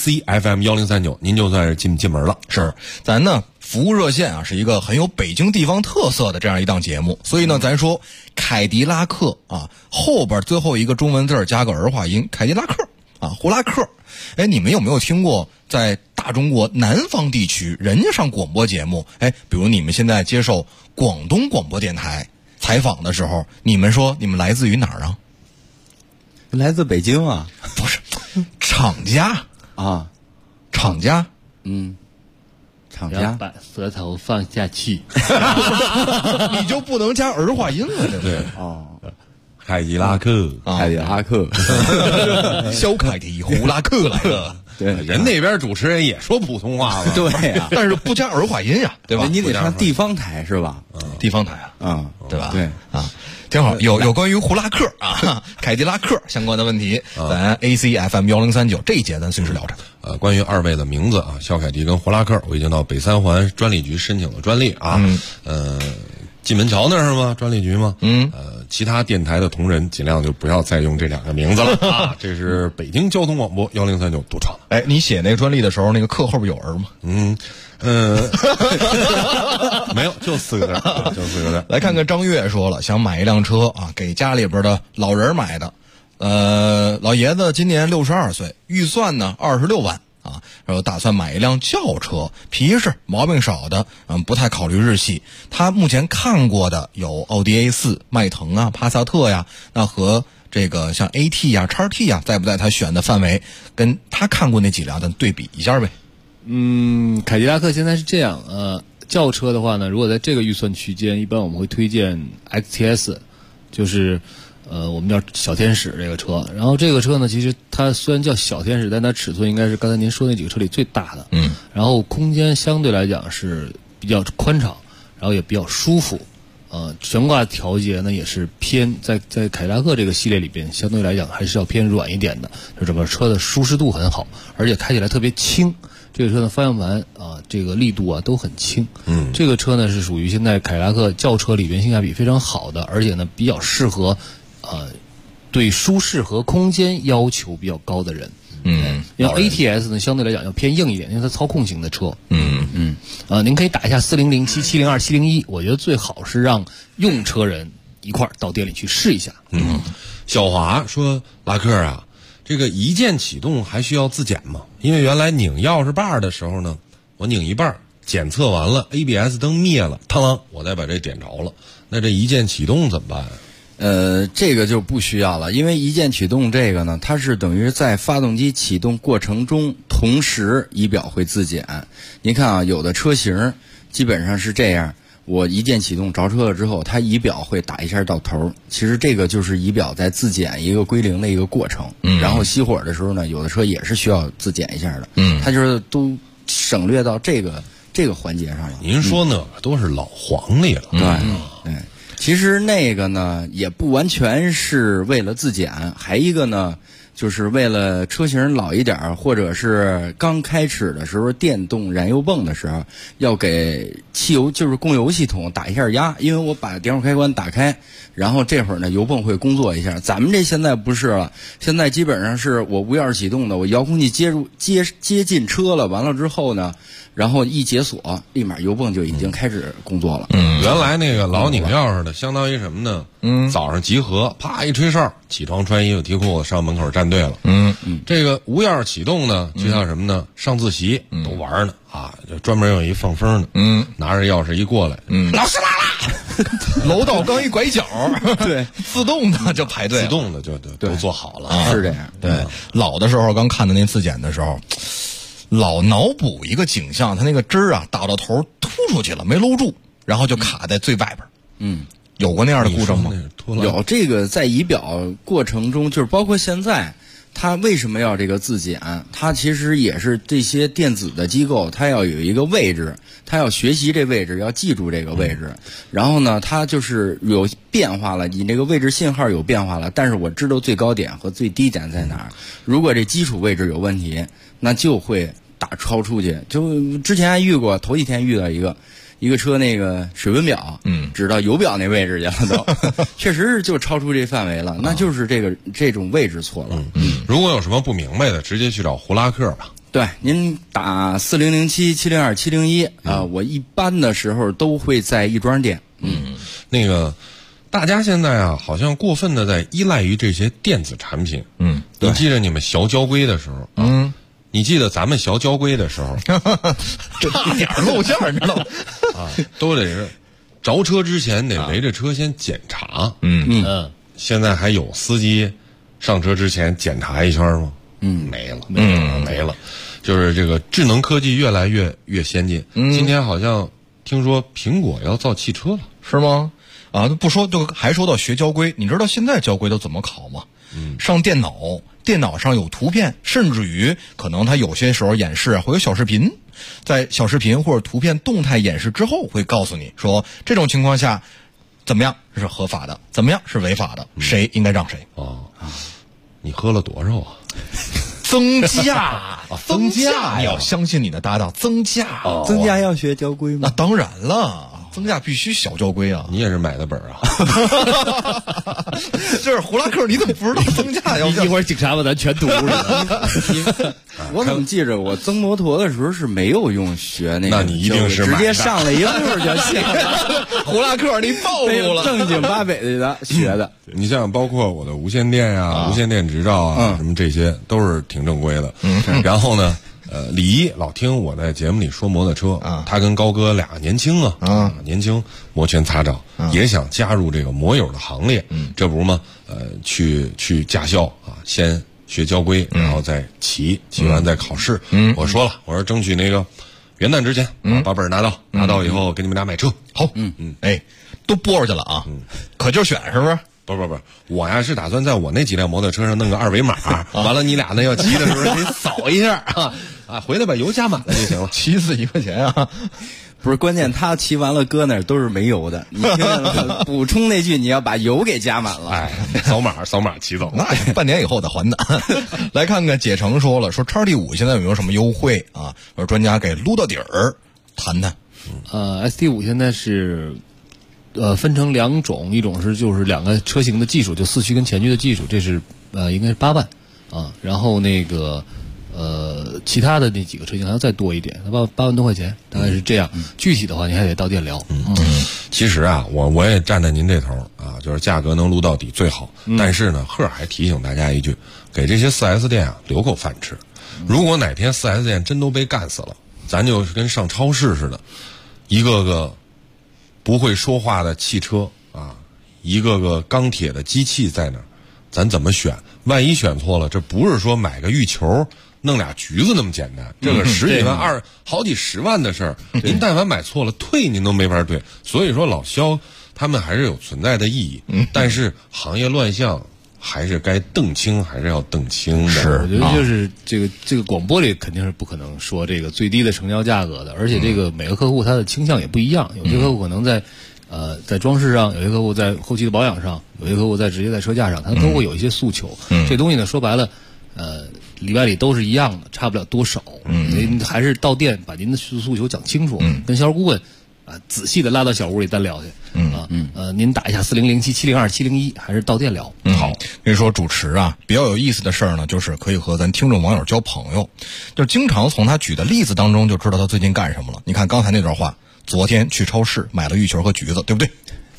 ACFM1039，您就算是进门了。
是，咱呢服务热线是一个很有北京地方特色的这样一档节目，所以呢，咱说凯迪拉克后边最后一个中文字加个儿化音，凯迪拉克胡拉克。你们有没有听过在大中国南方地区人家上广播节目，比如你们现在接受广东广播电台采访的时候，你们说你们来自于哪儿啊？
来自北京啊？
不是，厂家厂家，
厂家。
把舌头放下去，
你就不能加儿化音了，对不对？
凯迪拉克，
凯迪拉克，
肖凯迪胡拉克来了。
对，人那边主持人也说普通话了，
对呀，
但是不加儿化音呀，对吧？
你得上地方台是吧？
地方台对吧？
对
挺好。有关于胡拉克凯迪拉克相关的问题，咱 ACFM1039这一节咱随时聊着。
关于2位的名字肖凯迪跟胡拉克，我已经到北3环专利局申请了专利进门桥那儿是吗？专利局吗？其他电台的同仁尽量就不要再用这2个名字了这是北京交通广播1039独创
的。你写那个专利的时候，那个克后边有儿吗？
没有，就4个字，就4个字。
来看看张月说了，想买一辆车给家里边的老人买的。老爷子今年62岁，预算呢26万然后打算买一辆轿车，皮实毛病少的，不太考虑日系。他目前看过的有奥迪 A4、迈腾帕萨特呀，那和这个像 AT 呀、XT 呀，在不在他选的范围？跟他看过那几辆，咱对比一下呗。
凯迪拉克现在是这样，轿车的话呢，如果在这个预算区间，一般我们会推荐 XTS， 就是我们叫小天使这个车。然后这个车呢，其实它虽然叫小天使，但它尺寸应该是刚才您说那几个车里最大的。然后空间相对来讲是比较宽敞，然后也比较舒服。 悬挂调节呢也是偏在凯迪拉克这个系列里边，相对来讲还是要偏软一点的，就整个车的舒适度很好，而且开起来特别轻。这个车的方向盘这个力度都很轻。这个车呢是属于现在凯迪拉克轿车里边性价比非常好的，而且呢比较适合对舒适和空间要求比较高的人。因为 ATS 呢相对来讲要偏硬一点，因为它操控型的车。您可以打一下4007、702、701，我觉得最好是让用车人一块儿到店里去试一下。
小华说：“拉克啊，这个一键启动还需要自检吗？因为原来拧钥匙把的时候呢，我拧一半，检测完了 ABS 灯灭了，嘡啷，我再把这点着了，那这一键启动怎么办？”
这个就不需要了，因为一键启动这个呢，它是等于在发动机启动过程中，同时仪表会自检。您看啊，有的车型基本上是这样，我一键启动着车了之后，它仪表会打一下到头，其实这个就是仪表在自检一个归零的一个过程。然后熄火的时候呢，有的车也是需要自检一下的。它就是都省略到这个环节上了。
您说呢，都是老黄历了。
对。其实那个呢，也不完全是为了自检，还一个呢，就是为了车型老一点，或者是刚开始的时候电动燃油泵的时候，要给汽油就是供油系统打一下压，因为我把点火开关打开，然后这会儿呢油泵会工作一下。咱们这现在不是了，现在基本上是我无钥匙启动的，我遥控器接近车了，完了之后呢，然后一解锁，立马油泵就已经开始工作了。
原来那个老拧钥匙的，相当于什么呢？早上集合，啪一吹哨，起床穿衣服提裤子上门口站队了。这个无钥匙启动呢，就像什么呢？上自习都玩呢就专门有一放风的，拿着钥匙一过来，老师来
了，楼道刚一拐角，
对，
自动的就排队，
自动的就都做好了，
是这样。
对，老的时候刚看的那自检的时候，老脑补一个景象，他那个针打到头突出去了，没搂住，然后就卡在最外边。有过那样的故障吗？
有，这个在仪表过程中，就是包括现在，它为什么要这个自检？它其实也是这些电子的机构，它要有一个位置，它要学习这位置，要记住这个位置。然后呢，它就是有变化了，你这个位置信号有变化了，但是我知道最高点和最低点在哪儿。如果这基础位置有问题，那就会打超出去。就之前还遇过，头几天遇到一个车那个水温表，指到油表那位置去了都，确实是就超出这范围了，那就是这种位置错了。
如果有什么不明白的，直接去找胡拉克吧。
对，您打4007、702、701我一般的时候都会在亦庄店。
那个大家现在好像过分的在依赖于这些电子产品。你记得你们学交规的时候你记得咱们学交规的时候，
差点露馅，你知道吗？
都得是着车之前得围着车先检查。现在还有司机上车之前检查一圈吗？没了，没了。就是这个智能科技越来越先进。今天好像听说苹果要造汽车了，
是吗？不说就还说到学交规，你知道现在交规都怎么考吗？上电脑上有图片，甚至于可能它有些时候演示会有小视频，在小视频或者图片动态演示之后，会告诉你说这种情况下怎么样是合法的，怎么样是违法的，谁应该让谁。
你喝了多少啊？
增价，增价，你要相信你的搭档，增价，
增价要学交规吗？
那当然了。增价必须小交规啊！
你也是买的本啊？
就是胡拉克，你怎么不知道增价要？
一会儿警察把咱全堵了。
我怎么记着我增摩托的时候是没有用学那个？
那你一定是
直接上了一路就行。
胡拉克，你暴露了，
正经八百的学的。
你像包括我的无线电无线电执照什么这些都是挺正规的。然后呢？李一老听我在节目里说摩托车他跟高哥俩年轻年轻摩拳擦掌，也想加入这个摩友的行列。这不是吗？去驾校先学交规，然后再骑完再考试。我说了，我说争取那个元旦之前把本拿到以后给你们俩买车。
好，都拨出去了可劲选是不是？
不，我呀是打算在我那几辆摩托车上弄个2维码，完了你俩呢要骑的时候得扫一下回来把油加满了就行了。
骑死1块钱啊！
不是，关键他骑完了搁那儿都是没油的，你听见了吗？补充那句你要把油给加满了。
哎，扫码骑走，
那半年以后得还的。来看看解成说了，说XT5现在有没有什么优惠啊？专家给撸到底儿谈谈。
ST5现在是分成2种，一种是就是2个车型的技术，就4驱跟前驱的技术，这是应该是8万啊，然后那个其他的那几个车型还要再多一点，8万多块钱，大概是这样。具体的话你还得到店聊。
其实啊，我也站在您这头啊，就是价格能撸到底最好。但是呢，赫还提醒大家一句，给这些 4S 店啊留口饭吃。如果哪天 4S 店真都被干死了，咱就跟上超市似的，一个个不会说话的汽车啊，一个个钢铁的机器在那儿，咱怎么选？万一选错了，这不是说买个浴球弄俩橘子那么简单，这个10几万、好几10万的事儿，您但凡买错了，退您都没法退。所以说老肖他们还是有存在的意义，但是行业乱象还是该澄清，还是要澄清的。
是，我觉得就是这个广播里肯定是不可能说这个最低的成交价格的，而且这个每个客户他的倾向也不一样，有些客户可能在装饰上，有些客户在后期的保养上，有些客户直接在车架上，他都会有一些诉求。这东西呢，说白了，里外里都是一样的，差不了多少。您还是到店把您的诉求讲清楚，跟销售顾问仔细的拉到小屋里单聊去。您打一下4007-702-701，还是到店聊。
好，跟你说主持啊，比较有意思的事儿呢，就是可以和咱听众网友交朋友，就是经常从他举的例子当中就知道他最近干什么了。你看刚才那段话，昨天去超市买了浴球和橘子，对不对？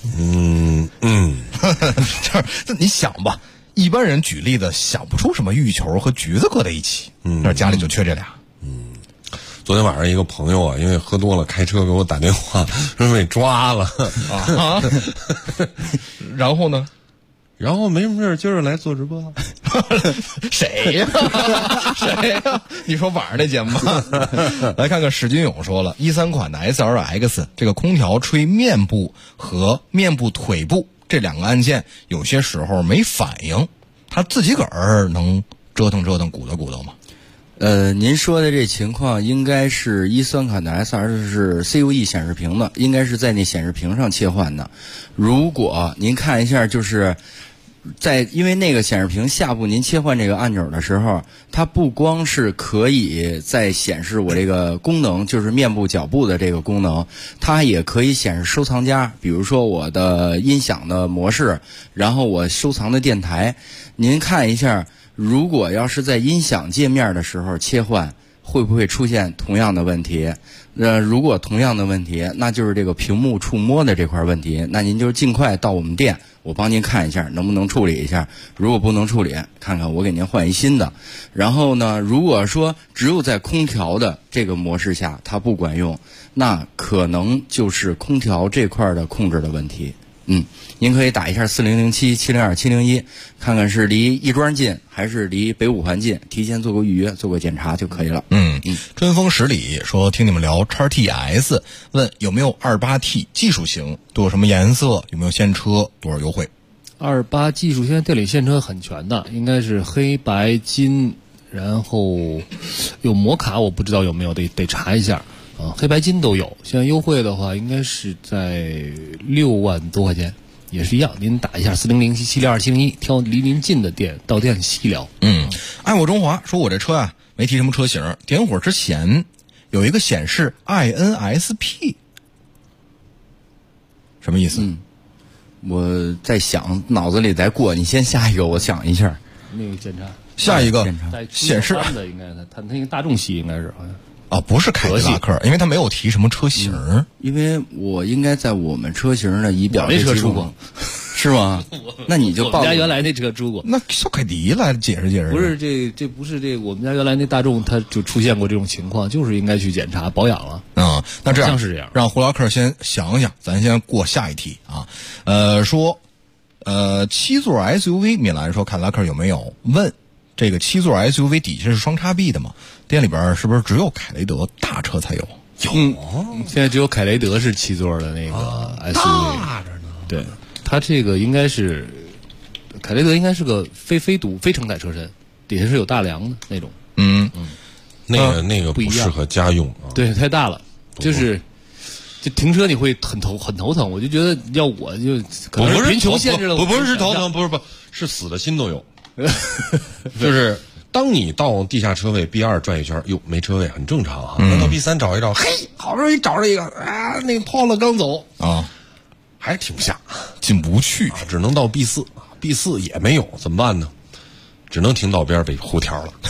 这你想吧，一般人举例子想不出什么浴球和橘子搁在一起，那家里就缺这俩。
昨天晚上一个朋友啊，因为喝多了开车给我打电话，说被抓了
啊。然后呢？
然后没什么事，今儿来做直播。
谁呀？谁呀？你说晚上那节目吗？来看看史金勇说了，13款的 SLX 这个空调吹面部和面部腿部这2个按键，有些时候没反应，他自己个儿能折腾鼓捣吗？
您说的这情况应该是13款的 SR 是 CUE 显示屏的，应该是在那显示屏上切换的。如果您看一下，就是因为那个显示屏下部您切换这个按钮的时候，它不光是可以在显示我这个功能，就是面部脚部的这个功能，它也可以显示收藏夹，比如说我的音响的模式，然后我收藏的电台。您看一下，如果要是在音响界面的时候切换，会不会出现同样的问题？如果同样的问题，那就是这个屏幕触摸的这块问题，那您就尽快到我们店，我帮您看一下能不能处理一下。如果不能处理，看看我给您换一新的。然后呢，如果说只有在空调的这个模式下它不管用，那可能就是空调这块的控制的问题。您可以打一下4007-702-701，看看是离亦庄近还是离北五环近，提前做个预约，做个检查就可以了。
春风十里说听你们聊 XTS， 问有没有28T 技术型，都有什么颜色，有没有现车，多少优惠
？28技术现在店里现车很全的，应该是黑白金，然后有摩卡，我不知道有没有，得查一下。黑白金都有，现在优惠的话应该是在6万多块钱，也是一样。您打一下4007-702-701，挑离您近的店，到店细聊。
爱我中华说我这车啊，没提什么车型，点火之前有一个显示 INSP， 什么意思？
我在想，脑子里在过，你先下一个，我想一下。
那个检查，
下一个显示
的应该它那个大众系应该是好像。
不是凯迪拉克，因为他没有提什么车型。
因为我应该在我们车型的仪表
那车出过，
是吗？那你就
我们家原来那车出过。
那小凯迪来解释解释。
不是这不是这我们家原来那大众，它就出现过这种情况，就是应该去检查保养了。
那这样
像是这样，
让胡拉克先想想，咱先过下一题啊。说7座 SUV， 米兰说凯迪拉克有没有？问这个7座 SUV 底下是双叉臂的吗？店里边是不是只有凯雷德大车才有？
现在只有凯雷德是7座的那个 SUV，
大着呢。
对，它这个应该是凯雷德，应该是个非承载车身，底下是有大梁的那种。
那个不适合家用啊。
对，太大了，就是就停车你会很头疼。我就觉得要我就可能是贫穷限制了我，
不是头疼，不是死的心都有。就是当你到地下车位 B2 转一圈，哟，没车位很正常啊。那到 B3 找一找，嘿，好不容易找着一个啊，那个抛了刚走
啊，
还停不下，
进不去，
只能到 B4 也没有，怎么办呢？只能停道边被糊条了。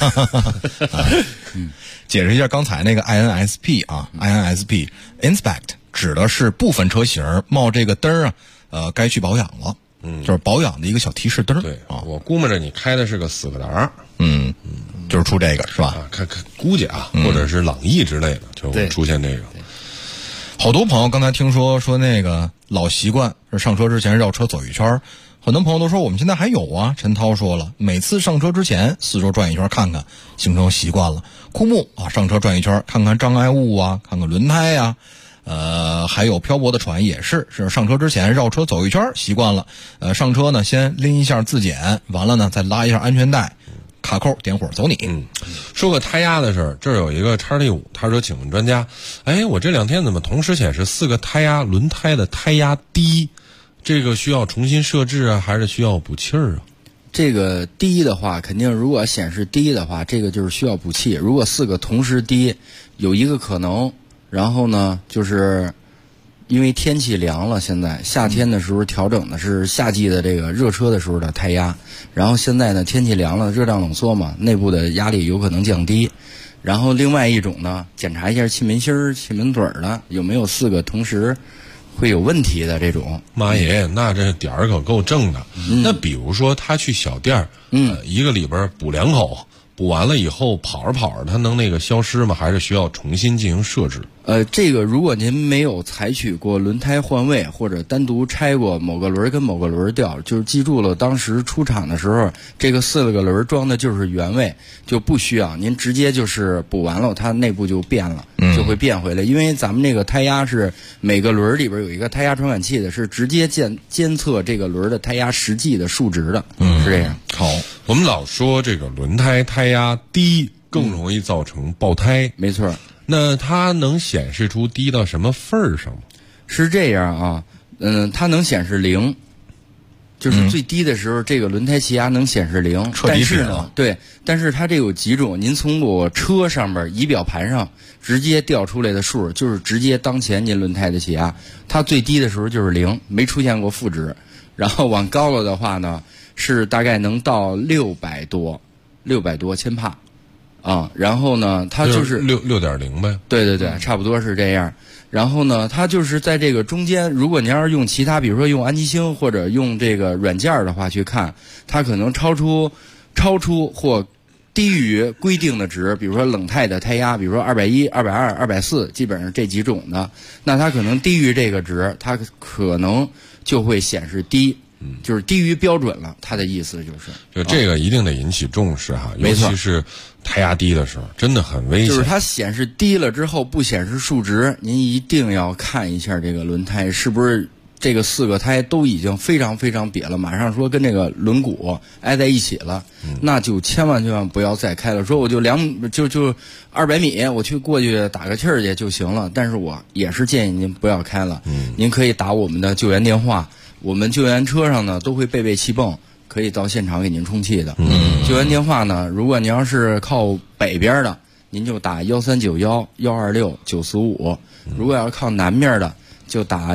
解释一下刚才那个 INSP 啊 ，INSP inspect 指的是部分车型冒这个灯啊，该去保养了。就是保养的一个小提示灯。
对啊，我估摸着你开的是个斯柯达。
就是出这个是吧？
看估计啊，或者是朗逸之类的，就会出现这个。
好多朋友刚才听说那个老习惯是上车之前绕车走一圈，很多朋友都说我们现在还有啊。陈涛说了，每次上车之前四周转一圈看看，形成习惯了。枯木啊，上车转一圈看看障碍物啊，看看轮胎啊。还有漂泊的船也是上车之前绕车走一圈习惯了。上车呢先拎一下自检，完了呢再拉一下安全带，卡扣点火走你。
说个胎压的事儿，这儿有一个XT5，他说请问专家，我这2天怎么同时显示4个胎压轮胎的胎压低？这个需要重新设置啊，还是需要补气儿啊？
这个低的话，肯定如果显示低的话，这个就是需要补气。如果4个同时低，有一个可能。然后呢，就是因为天气凉了，现在夏天的时候调整的是夏季的这个热车的时候的胎压，然后现在呢天气凉了，热胀冷缩嘛，内部的压力有可能降低。然后另外一种呢，检查一下气门芯儿、气门嘴儿的有没有4个同时会有问题的这种。
妈耶，那这点儿可够正的。那比如说他去小店一个里边补2口。补完了以后跑着它能那个消失吗？还是需要重新进行设置？
这个如果您没有采取过轮胎换位，或者单独拆过某个轮跟某个轮调，就是记住了当时出厂的时候这个4个轮装的就是原位，就不需要您直接就是补完了它内部就变了，就会变回来。因为咱们那个胎压是每个轮里边有一个胎压传感器的，是直接监测这个轮的胎压实际的数值的，是这样。
好，我们老说这个轮胎胎压低更容易造成爆胎，
没错。
那它能显示出低到什么份儿上吗？
是这样啊，它能显示0，就是最低的时候，这个轮胎气压能显示0。但是呢，对，但是它这有几种，您从我车上边仪表盘上直接调出来的数，就是直接当前您轮胎的气压，它最低的时候就是0，没出现过负值。然后往高了的话呢，是大概能到600多千帕。然后呢，它就是
6.0呗。
对，差不多是这样。然后呢，它就是在这个中间，如果您要是用其他，比如说用安吉星或者用这个软件的话去看，它可能超出或低于规定的值，比如说冷态的胎压，比如说210、220、240，基本上这几种的，那它可能低于这个值，它可能就会显示低。就是低于标准了，他的意思
就这个一定得引起重视哈，尤其是胎压低的时候，真的很危险。
就是它显示低了之后不显示数值，您一定要看一下这个轮胎是不是这个4个胎都已经非常非常瘪了，马上说跟这个轮毂挨在一起了，那就千万不要再开了。说我就200米，我过去打个气儿去就行了。但是我也是建议您不要开了，您可以打我们的救援电话。我们救援车上呢都会备气泵，可以到现场给您充气的。救援电话呢，如果您要是靠北边的，您就打1391、126、945；如果要是靠南面的，就打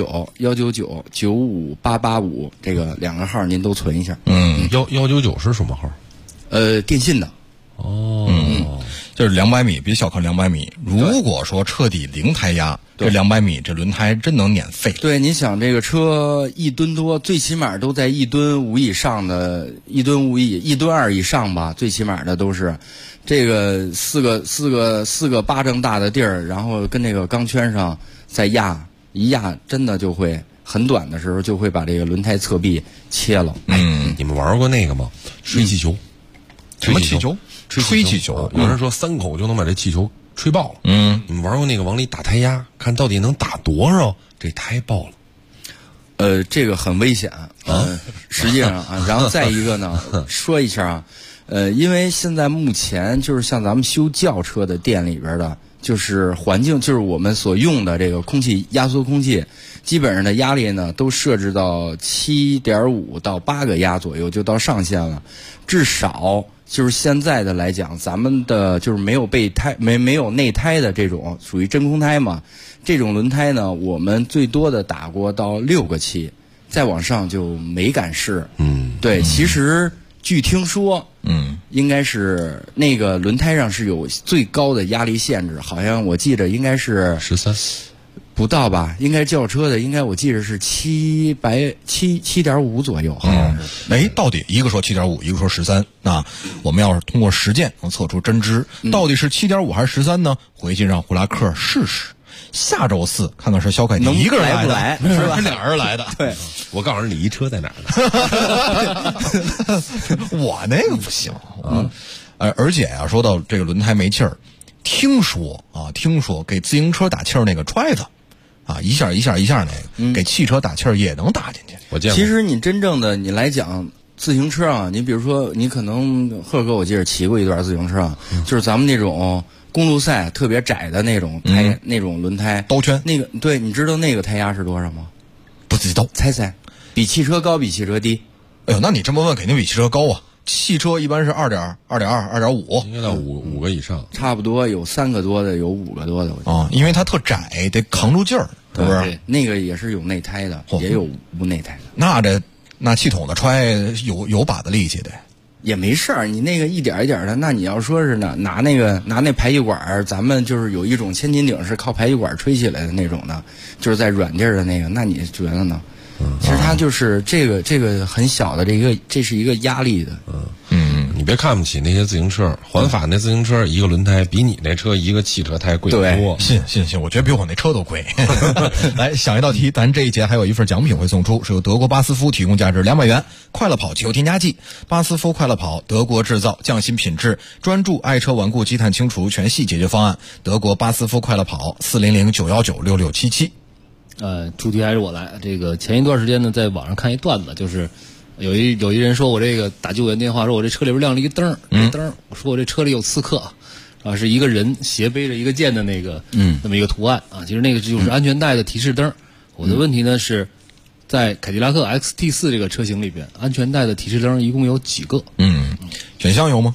199、199、95885，这个2个号您都存一下。
199是什么号？
电信的。
就是200米，别小看200米。如果说彻底零胎压，这200米这轮胎真能碾废。
对，你想这个车1吨多，最起码都在1吨5以上的，1吨51吨2以上吧，最起码的都是。这个四个巴掌大的地儿，然后跟那个钢圈上再压一压，真的就会很短的时候就会把这个轮胎侧壁切了。
你们玩过那个吗？吹气球？
什么气球？吹气
球。有人说3口就能把这气球吹爆了。你们玩过那个往里打胎压，看到底能打多少，这胎爆了。
这个很危险实际上啊，然后再一个呢，说一下啊，因为现在目前就是像咱们修轿车的店里边的， 就是环境，就是我们所用的这个空气压缩空气，基本上的压力呢都设置到7.5到8个压左右，就到上限了。至少就是现在的来讲，咱们的就是没有备胎、没有内胎的这种属于真空胎嘛，这种轮胎呢，我们最多的打过到6个7，再往上就没敢试。对，其实据听说，应该是那个轮胎上是有最高的压力限制，好像我记得应该是
13，
不到吧？应该轿车的，应该我记得是7.5左右，好像是。
哎，到底一个说7.5，一个说13，那我们要是通过实践能测出真知，到底是7.5还是13呢？回去让胡拉克试试。下周4看看是肖凯迪一个人来的，
来不来是吧？
是俩人来的。
对，
我告诉你，一车在哪儿呢？
我那个不行啊。而且啊，说到这个轮胎没气儿，听说给自行车打气儿那个揣子啊，一下那个，给汽车打气儿也能打进去。
我见过。
其实你真正的你来讲，自行车啊，你比如说，你可能贺哥我记得骑过一段自行车啊，就是咱们那种公路赛特别窄的那种胎，那种轮胎
刀圈，
那个对，你知道那个胎压是多少吗？
不知道，
猜，比汽车高，比汽车低。
哎呦，那你这么问，肯定比汽车高啊。汽车一般是2.2、2.5，
应该到5个以上，
差不多有3个多的，有5个多的。
啊，因为它特窄，得扛住劲儿，是不是？
对，那个也是有内胎的，也有无内胎
的。那气筒的揣有把子力气的。
也没事儿，你那个一点一点的，那你要说是拿那排气管，咱们就是有一种千斤顶是靠排气管吹起来的那种的，就是在软地儿的那个，那你觉得呢？其实它就是这个很小的这是一个压力的。
你别看不起那些自行车，环法那自行车一个轮胎比你那车一个汽车胎贵得多。
信，我觉得比我那车都贵。来，想一道题，咱这一节还有一份奖品会送出，是由德国巴斯夫提供价值200元快乐跑机油添加剂。巴斯夫快乐跑，德国制造，匠心品质，专注爱车顽固积碳清除全系解决方案。德国巴斯夫快乐跑，400-919-6677。
出题还是我来。这个前一段时间呢，在网上看一段子，就是有一人说我这个打救援电话，说我这车里边亮了一个灯，我说我这车里有刺客，啊，是一个人斜背着一个剑的那个，那么一个图案啊，其实那个就是安全带的提示灯。我的问题呢是，在凯迪拉克 XT4 这个车型里边，安全带的提示灯一共有几个？
选项有吗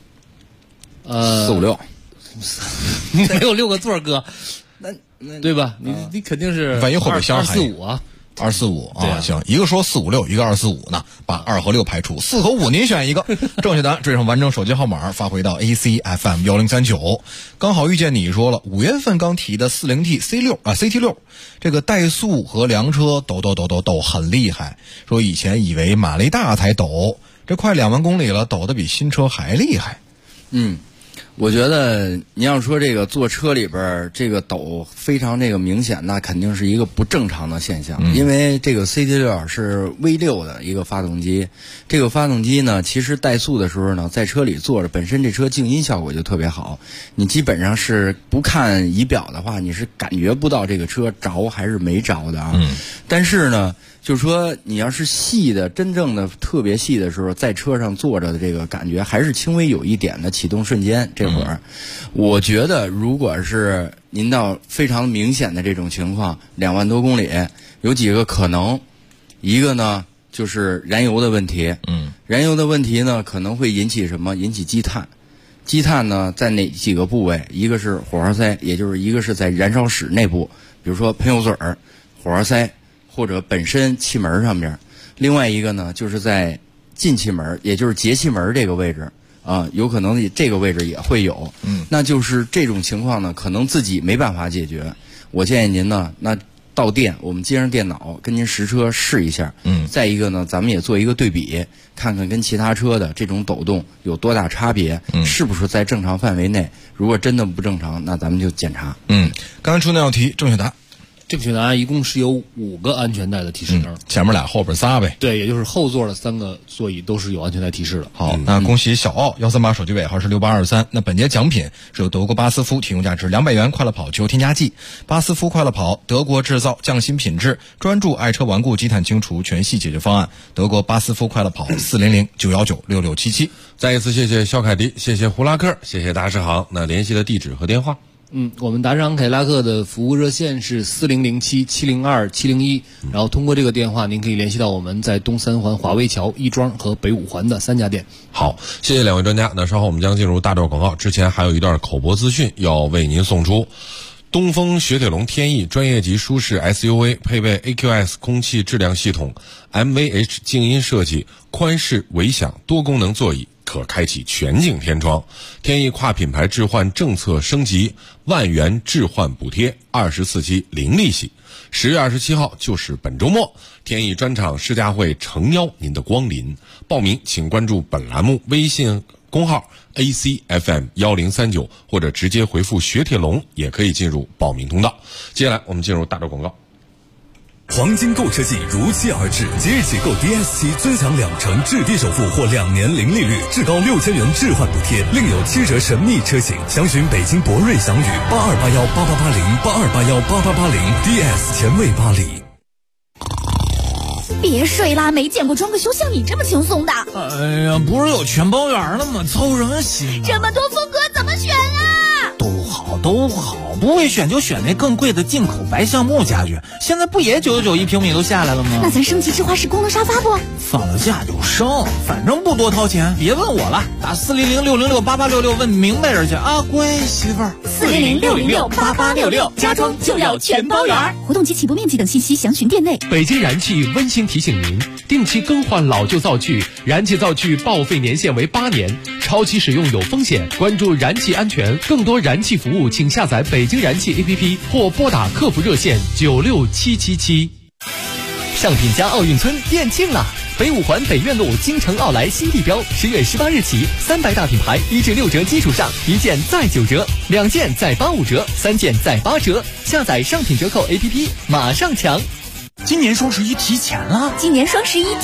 ？4、5、6，
没有6个座哥，那对吧？你肯定是
万一后备箱还
245啊。
245啊，行，一个说456，一个245呢，把2和6排除，4和5您选一个。正确答案，缀上完整手机号码，发回到 ACFM 1039。刚好遇见你说了，5月份刚提的 40T CT6，这个怠速和凉车抖很厉害，说以前以为马力大才抖，这快2万公里了，抖得比新车还厉害。
我觉得你要说这个坐车里边这个抖非常这个明显，那肯定是一个不正常的现象。因为这个 CT6 是 V6 的一个发动机，这个发动机呢，其实怠速的时候呢，在车里坐着，本身这车静音效果就特别好，你基本上是不看仪表的话，你是感觉不到这个车着还是没着的啊。但是呢，就是说你要是细的，真正的特别细的时候，在车上坐着的这个感觉还是轻微有一点的启动瞬间。这会儿，我觉得如果是您到非常明显的这种情况，2万多公里，有几个可能，一个呢就是燃油的问题，燃油的问题呢可能会引起什么？引起积碳。积碳呢在哪几个部位？一个是火花塞，也就是一个是在燃烧室内部，比如说喷油嘴儿、火花塞。或者本身气门上边，另外一个呢，就是在进气门，也就是节气门这个位置啊，有可能这个位置也会有。那就是这种情况呢，可能自己没办法解决。我建议您呢，那到店我们接上电脑，跟您实车试一下。再一个呢，咱们也做一个对比，看看跟其他车的这种抖动有多大差别，是不是在正常范围内？如果真的不正常，那咱们就检查。
刚才出那道题，正确答案。
正确答案一共是有5个安全带的提示灯，
前面俩，后边仨呗。
对，也就是后座的3个座椅都是有安全带提示的。
好，那恭喜小奥138，手机尾号是6823。那本节奖品是由德国巴斯夫提供价值200元快乐跑机油添加剂。巴斯夫快乐跑，德国制造，匠心品质，专注爱车顽固积碳清除全系解决方案。德国巴斯夫快乐跑，400-919-6677。
再一次谢谢肖凯迪，谢谢胡拉克，谢谢大世航。那联系的地址和电话
我们打赏凯迪拉克的服务热线是4007-702-701，然后通过这个电话，您可以联系到我们在东三环华威桥、亦庄和北五环的3家店。
好，谢谢两位专家。那稍后我们将进入大段广告，之前还有一段口播资讯要为您送出。东风雪铁龙天翼专业级舒适 SUV， 配备 AQS 空气质量系统， MVH 静音设计，宽式围响多功能座椅，可开启全景天窗。天翼跨品牌置换政策升级，10000元置换补贴，24期零利息。10月27号就是本周末，天翼专场试驾会诚邀您的光临。报名请关注本栏目微信公号 ACFM1039，或者直接回复雪铁龙也可以进入报名通道。接下来我们进入大段广告。
黄金购车季如期而至，即日起购 DS7尊享2成置地首付或2年零利率，至高6000元置换补贴，另有7折神秘车型。详询北京博瑞祥宇8281888082818880 DS 前卫巴黎。
别睡啦，没见过装个修像你这么轻松的。
哎呀，不是有全包圆了吗？凑人心。
这么多风格怎么选啊？
都好，不会选就选那更贵的进口白橡木家具，现在不也991平米都下来了吗？
那咱升级智化式功能沙发不？
放了假就升，反正不多掏钱，别问我了，打400-606-8866问明白人去啊，乖媳妇儿。
400-606-8866，家装就要全包圆。活动及起步面积等信息详询店内。
北京燃气温馨提醒您，定期更换老旧灶具，燃气灶具报废年限为8年，超期使用有风险，关注燃气安全。更多燃气服务请下载北京燃气 APP 或拨打客服热线96777。
上品家奥运村店庆了！北五环北苑路京城奥莱新地标，10月18日起，300大品牌1至6折基础上，1件再9折，2件再85折，3件再8折。下载上品折扣 APP， 马上抢！
今年双11提前了
，10月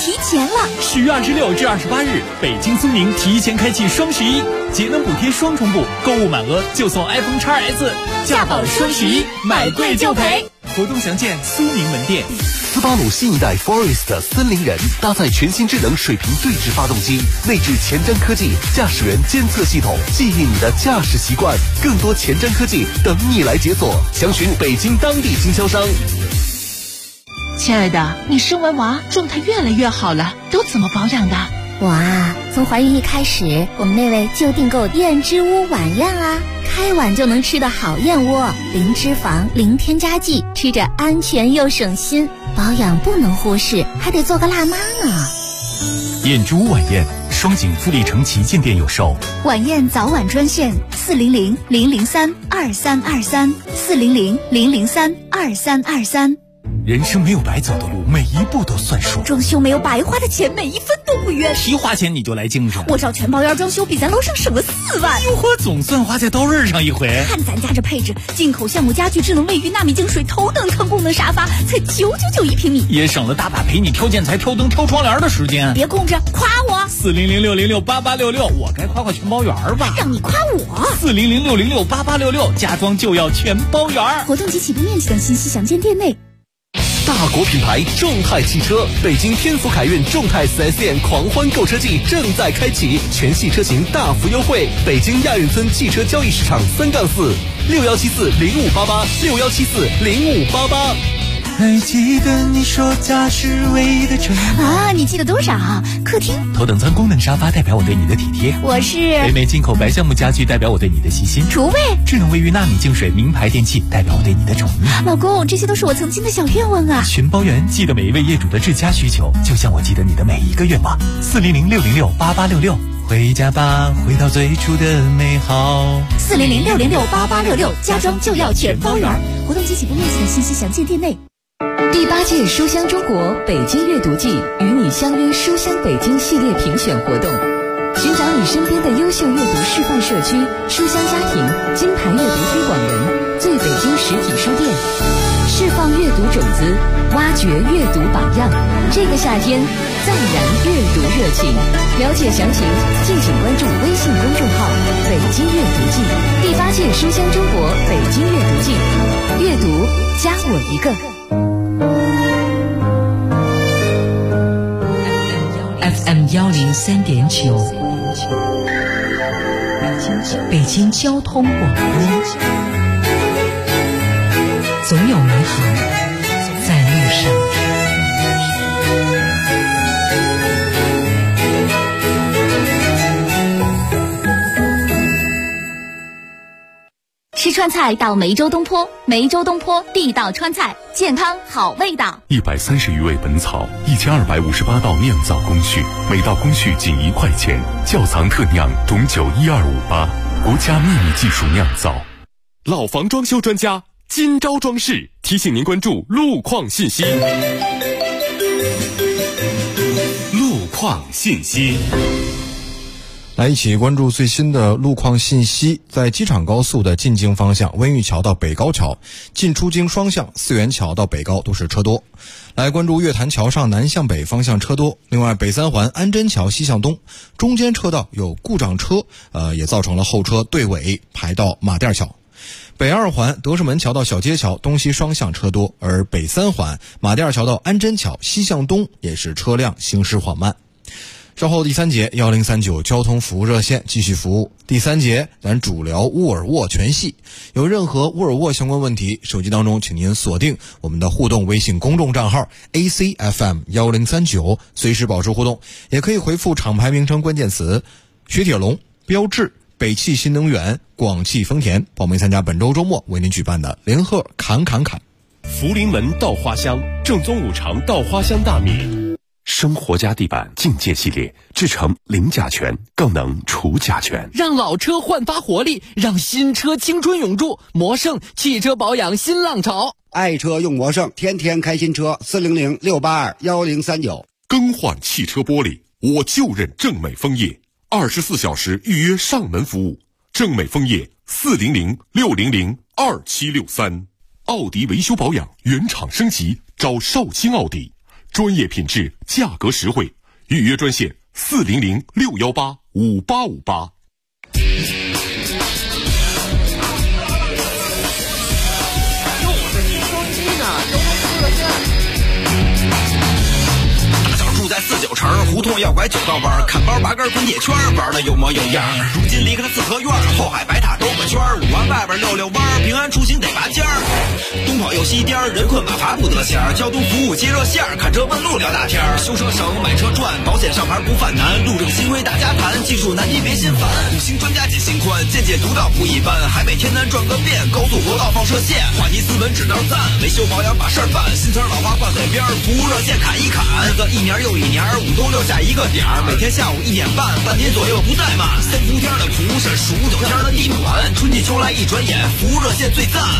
26至28日，北京苏宁提前开启双11，节能补贴双重补，购物满额就送 iPhone XS， 价保双11，买贵就赔。活动详见苏宁门店。
斯巴鲁新一代 Forest 森林人搭载全新智能水平对置发动机，内置前瞻科技驾驶员监测系统，记忆你的驾驶习惯，更多前瞻科技等你来解锁。详询北京当地经销商。
亲爱的，你生完娃状态越来越好了，都怎么保养的？
我啊，从怀孕一开始，我们那位就订购燕之屋晚宴啊，开碗就能吃的好燕窝，零脂肪，零添加剂，吃着安全又省心。保养不能忽视，还得做个辣妈呢。
燕之屋晚宴，双井富力城旗舰店有售。
晚宴早晚专线400-003-2323，400-003-2323。
人生没有白走的路，每一步都算数。
装修没有白花的钱，每一分都不冤。
提花钱你就来精神，
我找全包圆装修，比咱楼上省了4万。
哟呵，总算花在刀刃上一回。
看咱家这配置，进口橡木家具、智能卫浴、纳米净水、头等舱功能沙发，才991平米，
也省了大把陪你挑建材、挑灯、挑窗帘的时间。
别空着，夸我。
400-606-8866，我该夸全包圆吧？
让你夸我。
400-606-8866，家装就要全包圆。
活动及起步面积等信息详见店内。
大国品牌众泰汽车，北京天府凯运众泰 4S 店狂欢购车季正在开启，全系车型大幅优惠。北京亚运村汽车交易市场3-4，6174-0588，6174-0588。
还记得你说家是唯一的城
啊？你记得多少？客厅
头等舱功能沙发代表我对你的体贴，
我是
北美进口白橡木家具代表我对你的细心，
厨卫
智能卫浴纳米净水名牌电器代表我对你的宠溺。
老公，这些都是我曾经的小愿望啊！
全包圆记得每一位业主的至佳需求，就像我记得你的每一个愿望。400-606-8866，回家吧，回到最初的美好。
400-606-8866，家装就要全包圆。活动及起步面积的信息详见店内。
第8届书香中国北京阅读季与你相约书香北京系列评选活动，寻找你身边的优秀阅读示范社区、书香家庭、金牌阅读推广人、最北京实体书店，释放阅读种子，挖掘阅读榜样。这个夏天再燃阅读热情。了解详情，敬请关注微信公众号“北京阅读季”。第8届书香中国北京阅读季，阅读加我一个。
FM 103.9，北京交通广播。
总有美好在路上。
吃川菜到梅州东坡，梅州东坡地道川菜，健康好味道。
130余味本草，1258道酿造工序，每道工序仅1块钱，窖藏特酿董酒12588，国家秘密技术酿造。
老房装修专家金招装饰提醒您关注路况信息。路况信息。
来一起关注最新的路况信息。在机场高速的进京方向，温榆桥到北高桥进出京双向，四元桥到北高都是车多。来关注月坛桥上南向北方向车多。另外，北三环安贞桥西向东中间车道有故障车，也造成了后车队尾排到马甸桥。北二环德胜门桥到小街桥东西双向车多，而北三环马甸桥到安贞桥西向东也是车辆行驶缓慢。稍后第三节1039交通服务热线继续服务。第三节咱主聊沃尔沃全系，有任何沃尔沃相关问题，手机当中请您锁定我们的互动微信公众账号 ACFM1039，随时保持互动，也可以回复厂牌名称关键词雪铁龙、标致、北汽新能源、广汽丰田，报名参加本周周末为您举办的联合侃。
福临门稻花香，正宗五常稻花香大米。生活家地板境界系列制成零甲醛，更能除甲醛，
让老车焕发活力，让新车青春永驻。魔胜汽车保养新浪潮，
爱车用魔胜，天天开新车，400-682-1039。
更换汽车玻璃，我就认正美枫叶，24小时预约上门服务。正美枫叶400-600-2763。奥迪维修保养原厂升级，找绍兴奥迪。专业品质，价格实惠，预约专线400-618-5858。
在49城胡同要拐9道弯，看包拔根滚铁圈，玩的有模有样。如今离开了四合院，后海白塔兜个圈，5环外边溜弯，平安出行得拔尖儿。东跑右西颠，人困马乏不得闲。交通服务接热线，看车问路聊大天。修车省，买车赚，保险上牌不犯难。路政新规大家谈，技术难题别心烦。5星专家解心宽，见解独到不一般。海北天南转个遍，高速国道放射线。话题斯文指道赞，维修保养把事儿办。新词老话挂嘴边，服务热线侃一侃。日子一年又一年，5都留下一个点儿，每天下午1点半，半年左右不怠慢。3伏天的苦是数9天的地暖，春季秋来一转眼，服务热线最赞。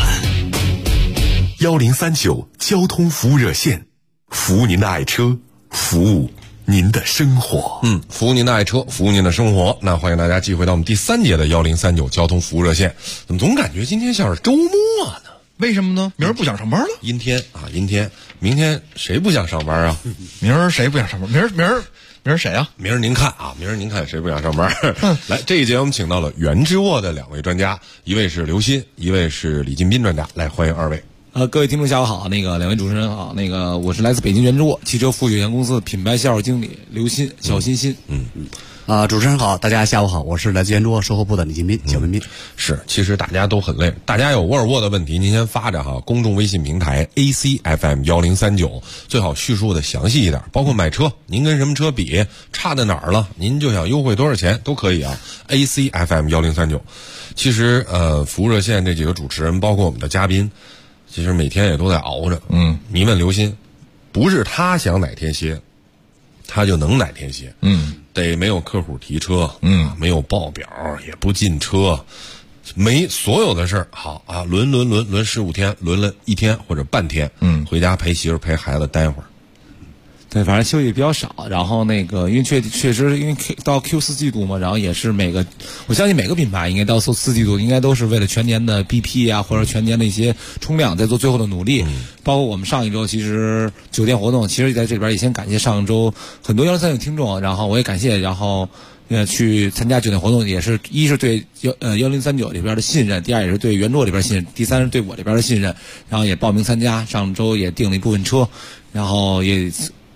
1039交通服务热线，服务您的爱车，服务您的生活。
服务您的爱车，服务您的生活。那欢迎大家继续回到我们第3节的1039交通服务热线。怎么总感觉今天像是周末呢？
为什么呢？明儿不想上班了？
阴天啊，阴天。明天谁不想上班啊？
明儿谁不想上班？明儿谁啊？
明儿您看啊，明儿您看谁不想上班？来，这一节我们请到了原之沃的2位专家，一位是刘鑫，一位是李进斌专家。来，欢迎2位。
各位听众下午好，2位主持人好，我是来自北京原之沃汽车服务有限公司品牌销售经理刘鑫，小欣欣。
主持人好，大家下午好，我是来自原之沃售后部的李进斌，小文斌。
是，其实大家都很累，大家有沃尔沃的问题，您先发着哈，公众微信平台 ACFM1039，最好叙述的详细一点，包括买车，您跟什么车比，差在哪儿了，您就想优惠多少钱都可以啊。ACFM1039，其实服务热线这几个主持人，包括我们的嘉宾，其实每天也都在熬着。你问刘鑫，不是他想哪天歇，他就能哪天歇。得没有客户提车，没有报表，也不进车，没所有的事儿好啊，轮15天，轮了1天或者半天，回家陪媳妇陪孩子待会儿。
对，反正休息比较少，然后因为确实因为到 Q4季度嘛，然后也是我相信每个品牌应该到4季度应该都是为了全年的 BP 啊，或者全年的一些冲量在做最后的努力。包括我们上一周其实酒店活动，其实在这边也先感谢上周很多1039听众，然后我也感谢，然后去参加酒店活动，也是一是对1039里边的信任，第二也是对原作里边信任，第三是对我这边的信任，然后也报名参加，上周也订了一部分车，然后也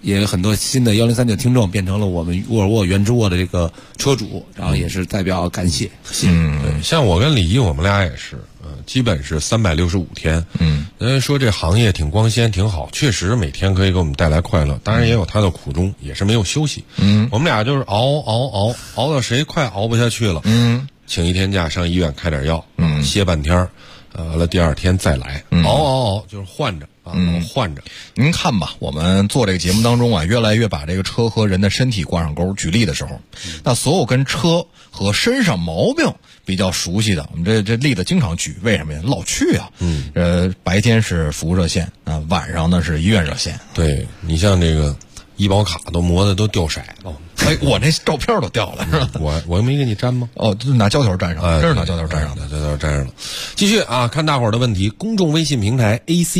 也有很多新的1039听众变成了我们沃尔沃原之沃的这个车主，然后也是代表感谢。
像我跟李毅，我们俩也是，基本是365天。说这行业挺光鲜挺好，确实每天可以给我们带来快乐，当然也有它的苦衷，也是没有休息。我们俩就是熬到谁快熬不下去了，请一天假上医院开点药，歇半天，完了第二天再来，熬就是换着。换着，
您看吧，我们做这个节目当中啊，越来越把这个车和人的身体挂上钩。举例的时候，那所有跟车和身上毛病比较熟悉的，我们这例子经常举，为什么呀？老去啊，白天是服务热线啊，晚上呢是医院热线。
对，你像这个医保卡都磨的都掉色了。
我那照片都掉了，是吧？
我没给你粘吗？
拿胶条粘上，真是拿胶条粘上的，
胶条粘上了。继续啊，看大伙儿的问题。公众微信平台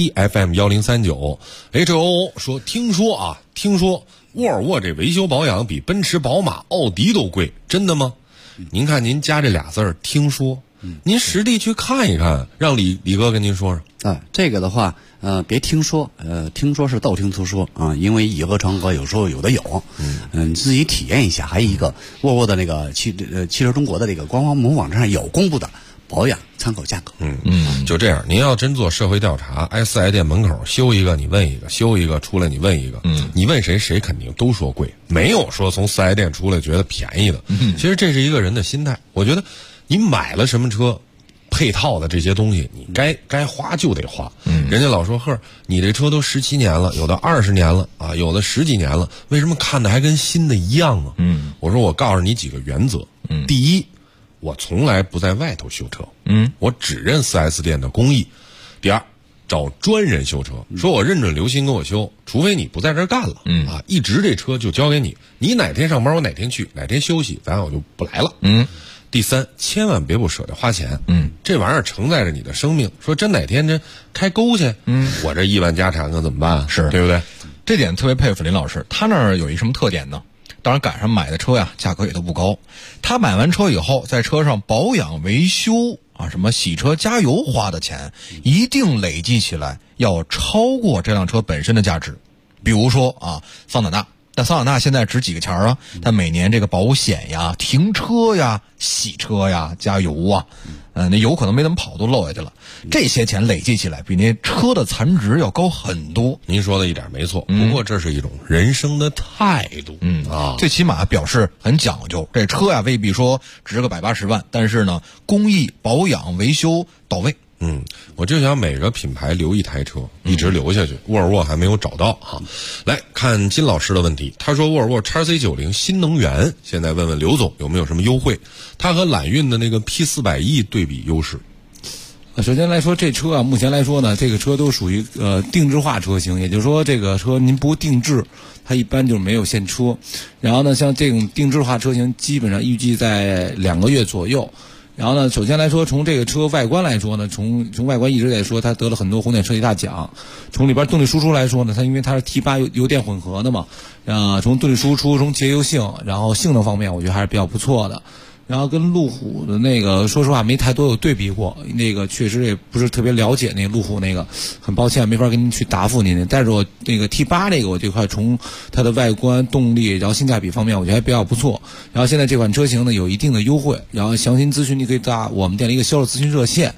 ACFM1039 HOO 说，听说沃尔沃这维修保养比奔驰、宝马、奥迪都贵，真的吗？您看您加这俩字儿，听说，您实地去看一看，让李哥跟您说说。
这个的话。别听说，听说是道听途说啊，因为以讹传讹，有时候有的有，你自己体验一下。还有一个沃尔沃的那个汽车中国的这个官方网站上有公布的保养参考价格。
就这样，您要真做社会调查，四 S 店门口修一个你问一个，修一个出来你问一个，你问谁肯定都说贵，没有说从4 S 店出来觉得便宜的。其实这是一个人的心态，我觉得你买了什么车。配套的这些东西，你该花就得花。人家老说呵，你这车都17年了，有的20年了啊，有的10几年了，为什么看的还跟新的一样啊？我说我告诉你几个原则。第一，我从来不在外头修车，我只认4S 店的工艺。第二，找专人修车，说我认准刘鑫给我修，除非你不在这儿干了，一直这车就交给你，你哪天上班我哪天去，哪天休息我就不来了。第三，千万别不舍得花钱，这玩意儿承载着你的生命。说真哪天这开沟去，我这亿万家产可怎么办？是对不对？
这点特别佩服林老师，他那儿有一什么特点呢？当然赶上买的车呀，价格也都不高。他买完车以后，在车上保养维修啊，什么洗车加油花的钱，一定累计起来要超过这辆车本身的价值。比如说啊，桑塔纳。但桑塔纳现在值几个钱啊？它每年这个保险呀、停车呀、洗车呀、加油啊，那油可能没怎么跑都漏下去了。这些钱累计起来，比那车的残值要高很多。
您说的一点没错，不过这是一种人生的态度，
最起码表示很讲究。这车呀未必说值个180万，但是呢，工艺、保养、维修到位。
我就想每个品牌留一台车，一直留下去。沃尔沃还没有找到哈。来看金老师的问题，他说沃尔沃 XC90 新能源，现在问问刘总有没有什么优惠？它和揽运的那个 P400E 对比优势。
首先来说，这车啊，目前来说呢，这个车都属于定制化车型，也就是说，这个车您不定制，它一般就没有现车。然后呢，像这种定制化车型，基本上预计在2个月左右。然后呢，首先来说，从这个车外观来说呢，从外观一直在说，它得了很多红点设计大奖。从里边动力输出来说呢，它因为它是 T8 油电混合的嘛，从动力输出、从节油性，然后性能方面，我觉得还是比较不错的。然后跟路虎的那个，说实话没太多有对比过，那个确实也不是特别了解那个路虎那个，很抱歉没法跟您去答复您。但是我那个 T8 这个，我这块从它的外观、动力，然后性价比方面，我觉得还比较不错。然后现在这款车型呢有一定的优惠，然后详细咨询你可以打我们店的一个销售咨询热线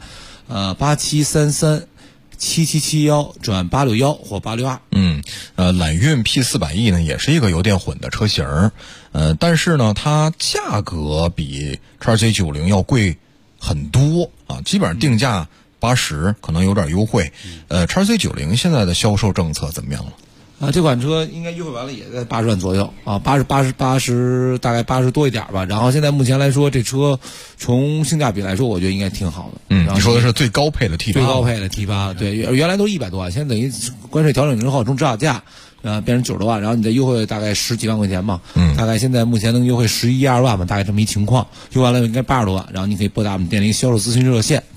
，87337771转861或862。
揽运 P400E 呢也是一个油电混的车型，但是呢它价格比 XC90 要贵很多啊，基本上定价80，可能有点优惠。XC90 现在的销售政策怎么样了？
这款车应该优惠完了也在80万左右啊，80大概80多一点吧。然后现在目前来说，这车从性价比来说，我觉得应该挺好的。
你说的是最高配的 T8，
最高配的 T8， 对，原来都是100多万，现在等于关税调整之后，从指导价变成90多万，然后你再优惠大概10几万块钱嘛，大概现在目前能优惠11、12万吧，大概这么一情况。优惠完了应该80多万，然后你可以拨打我们店的一个销售咨询热线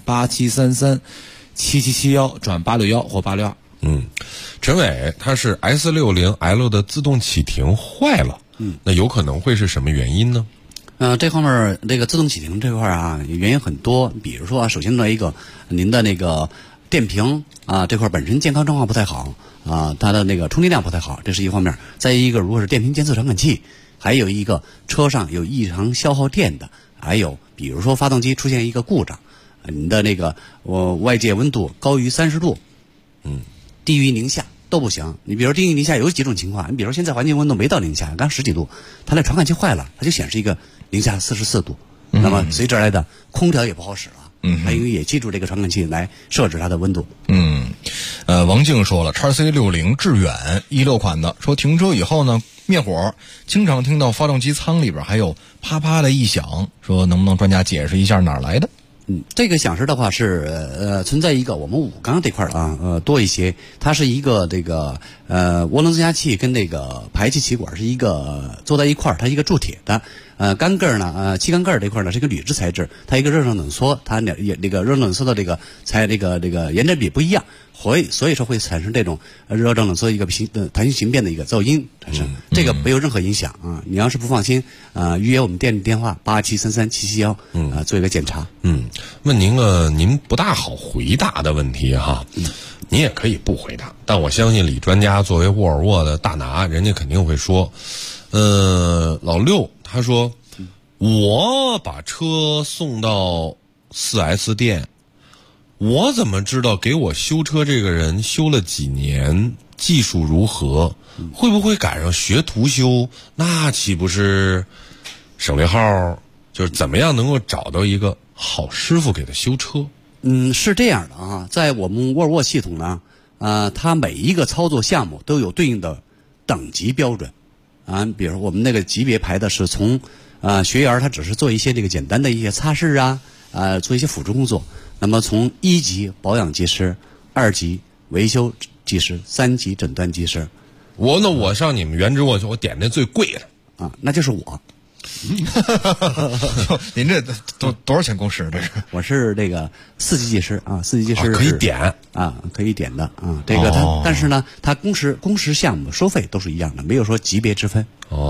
87337771转861或862。
陈伟，他是 S60L 的自动启停坏了，那有可能会是什么原因呢？
这方面这个自动启停这块啊，原因很多。比如说首先来一个，您的那个电瓶啊这块本身健康状况不太好啊，它的那个充电量不太好，这是一方面。再一个，如果是电瓶监测传感器，还有一个车上有异常消耗电的，还有比如说发动机出现一个故障，你的那个外界温度高于30度，低于零下都不行。你比如说低于零下有几种情况，你比如说现在环境温度没到零下，刚10几度，它那传感器坏了，它就显示一个零下44度，那么随之而来的空调也不好使了。还因为也记住这个传感器来设置它的温度。
王静说了，XC60致远16款的，说停车以后呢灭火，经常听到发动机舱里边还有啪啪的异响，说能不能专家解释一下哪儿来的？
这个响声的话是存在一个我们五缸这块多一些，它是一个这个涡轮增压器跟那个排气气管是一个做在一块儿，它一个铸铁的。缸盖呢，气缸盖这块呢是一个铝制材质，它一个热胀冷缩，它那个热冷缩的这个延展比不一样，所以说会产生这种热胀冷缩一个弹性形变的一个噪音产生，这个没有任何影响啊。你要是不放心预约我们店里电话87337771做一个检查。
问您个您不大好回答的问题哈，您也可以不回答，但我相信李专家作为沃尔沃的大拿，人家肯定会说，老六他说，我把车送到4S 店，我怎么知道给我修车这个人修了几年，技术如何，会不会赶上学徒修，那岂不是省略号？就是怎么样能够找到一个好师傅给他修车？
是这样的啊，在我们沃尔沃系统呢，它每一个操作项目都有对应的等级标准啊。比如我们那个级别排的是从学员他只是做一些这个简单的一些擦拭做一些辅助工作。那么从1级保养技师、2级维修技师、3级诊断技师。
我上你们原汁我点那最贵的
啊，那就是我。
您这多少钱工时？这是
我是这个4级技师啊，4级技师
可以点
可以点的啊。这个但是呢，它工时项目收费都是一样的，没有说级别之分。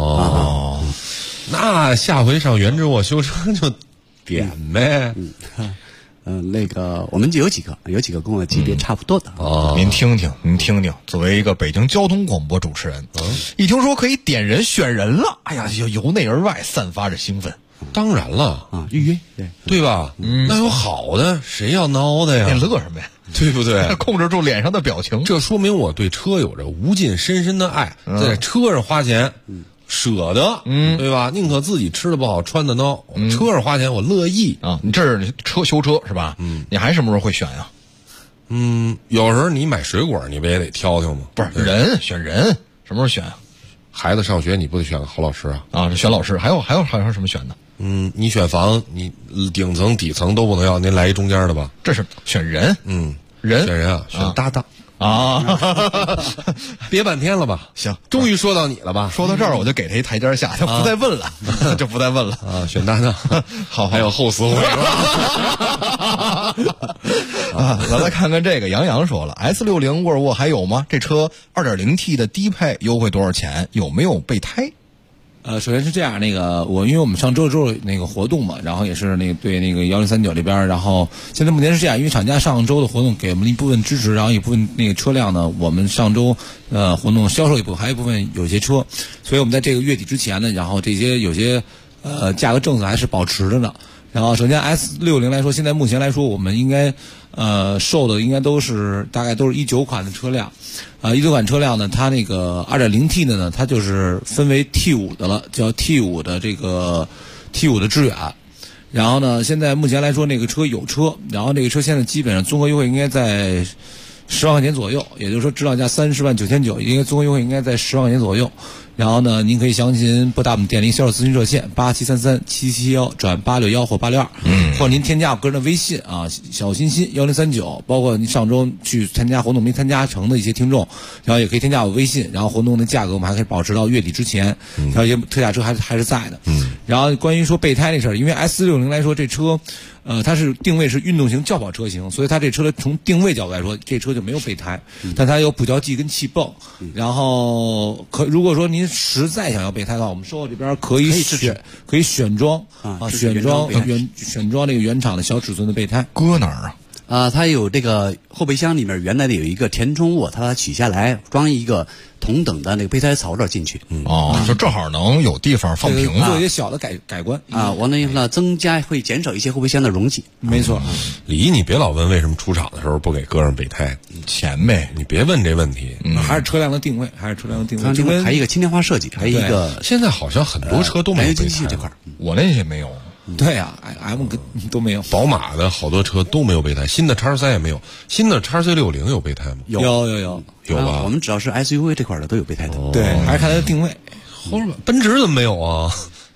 那下回上原汁我修车就点呗。
那个我们就有几个跟我级别差不多的
您听听，作为一个北京交通广播主持人，一听说可以点人选人了，哎呀，由内而外散发着兴奋。
当然了
预约
对吧？那有好的，谁要孬的呀？
你乐什么呀？
对不对？
控制住脸上的表情，
这说明我对车有着无尽深深的爱，在车上花钱。舍得，对吧？宁可自己吃的不好，穿的孬，车上花钱我乐意
啊。你这是修车是吧？你还什么时候会选呀？
有时候你买水果，你不也得挑挑吗？
不是选人，什么时候选啊？
孩子上学你不得选个好老师啊？
选老师，还有什么选的？
你选房，你顶层底层都不能要，您来一中间的吧？
这是选人，
选人啊，选搭档。憋半天了吧？
行，
终于说到你了吧？
说到这儿，我就给他一台阶下，就不再问了，就不再问了
啊！选搭档，好，还有后死会
咱来看看这个，杨洋说了 ，S60 沃尔沃还有吗？这车 2.0T 的低配优惠多少钱？有没有备胎？
首先是这样，因为我们上周那个活动嘛，然后也是对那个1039这边，然后现在目前是这样，因为厂家上周的活动给我们一部分支持，然后一部分那个车辆呢，我们上周活动销售一部分，还有一部分有些车，所以我们在这个月底之前呢，然后这些有些价格政策还是保持着呢。然后首先 S60 来说，现在目前来说，我们应该售的应该大概都是19款的车辆，19款车辆呢，它那个 2.0T 的呢，它就是分为 T5 的了，叫 T5 的这个 T5 的致远。然后呢，现在目前来说，那个车有车，然后那个车现在基本上综合优惠应该在10万块钱左右，也就是说指导价30.999万，应该综合优惠应该在10万块钱左右。然后呢，您可以详情拨打我们店里销售咨询热线87337771转861或862，或者您添加我个人的微信小心心1039，包括您上周去参加活动没参加成的一些听众，然后也可以添加我微信，然后活动的价格我们还可以保持到月底之前，然后一些特价车还是在的。然后关于说备胎这事儿，因为 S60 来说这车它是定位是运动型轿跑车型，所以它这车的从定位角度来说，这车就没有备胎，但它有补胶剂跟气泵。然后如果说您实在想要备胎的话，我们售后这边可以选装选装那个原厂的小尺寸的备胎。
搁哪儿啊？
它有这个后备箱里面原来的有一个填充物，它把它取下来装一个同等的那个备胎槽进去。
就正好能有地方放瓶子，
做一些小的改观
啊。完了以后呢，会减少一些后备箱的容积。
没错。
李毅，你别老问为什么出厂的时候不给搁上备胎，
钱呗，
你别问这问题。
还是车辆的定位，还
有一个轻量化设计，还有一个
现在好像很多车都没有备胎
这块，
我那些没有。
对呀，M 都没有，
宝马的好多车都没有备胎，新的 X3也没有，新的 XC60有备胎吗？
有
吧？
我们只要是 SUV 这块的都有备胎的。
对，还是看它的定位。
后面奔驰怎么没有啊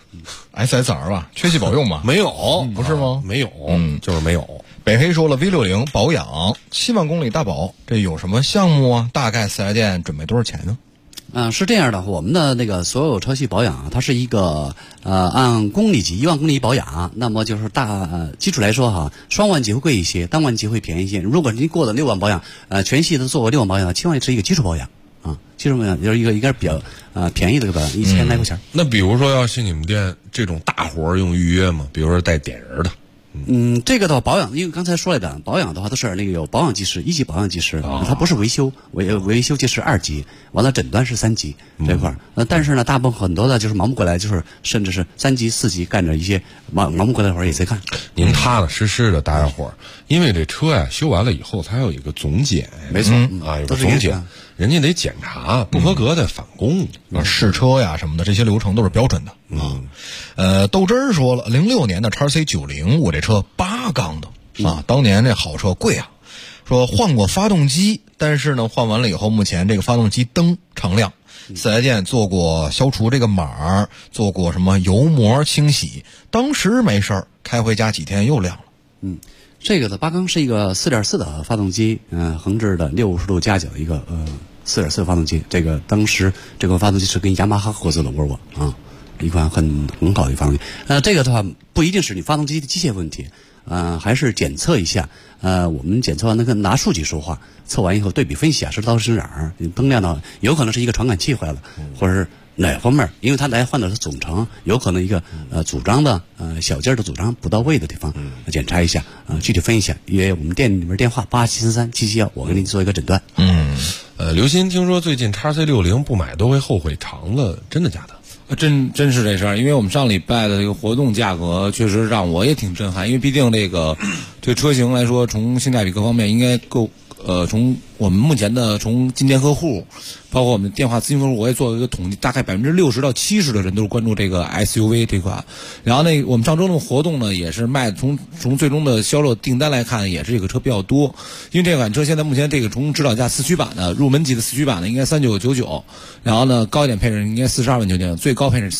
？SSR 吧，缺气保用吧？
没有，
不是吗？
没有，就是没有。
北黑说了 V60 保养7万公里大保，这有什么项目啊？大概4S店准备多少钱呢？
是这样的，我们的那个所有车系保养，它是一个按公里计1万公里保养，那么就是基础来说双万级会贵一些，单万级会便宜一些。如果您过了6万保养，全系都做过6万保养，7万是一个基础保养啊，基础保养就是应该是比较便宜的个保养，1000来块钱。
那比如说要去你们店这种大活用预约吗？比如说带点人的。
这个的话保养，因为刚才说了的，保养的话都是那个有保养技师，1级保养技师，它不是维修，维修技师2级，完了诊断是3级这块但是呢，大部分很多的就是盲目过来，就是甚至是3级、4级干着一些盲目过来的活儿也在看。
您踏踏实实的大家伙儿，因为这车呀修完了以后，它有一个总检，
没错
有个总检，人家得检查不合格的返工
试车呀什么的，这些流程都是标准的豆汁儿说了，06年的 XC90，我这车8缸的当年这好车贵啊，说换过发动机，但是呢换完了以后，目前这个发动机灯常亮，4S店做过消除这个码，做过什么油膜清洗，当时没事儿，开回家几天又亮了。
这个的8缸是一个 4.4 的发动机，横置的60度夹角的一个4.4 发动机。这个当时这个发动机是跟雅马哈合作的沃尔沃一款很好的发动机。这个的话不一定是你发动机的机械问题，还是检测一下。我们检测完拿数据说话，测完以后对比分析是到底是哪儿，灯亮的有可能是一个传感器坏了，或者是哪方面，因为它来换的是总成，有可能一个组装的小件的组装不到位的地方，检查一下具体分析一下，约我们店里面电话87337771，我给您做一个诊断。
刘鑫听说最近 XC60 不买都会后悔偿了，真的假的？
真是这事儿，因为我们上礼拜的这个活动价格确实让我也挺震撼，因为毕竟这个车型来说，从性价比各方面应该够。从我们目前的从进店客户，包括我们的电话咨询客户，我也做了一个统计，大概60%到70%的人都是关注这个 SUV 这款。然后我们上周的活动呢，也是卖从最终的销售订单来看，也是这个车比较多。因为这款车现在目前这个从指导价4驱版的入门级的4驱版的应该3999，然后呢高一点配置应该42万999，最高配置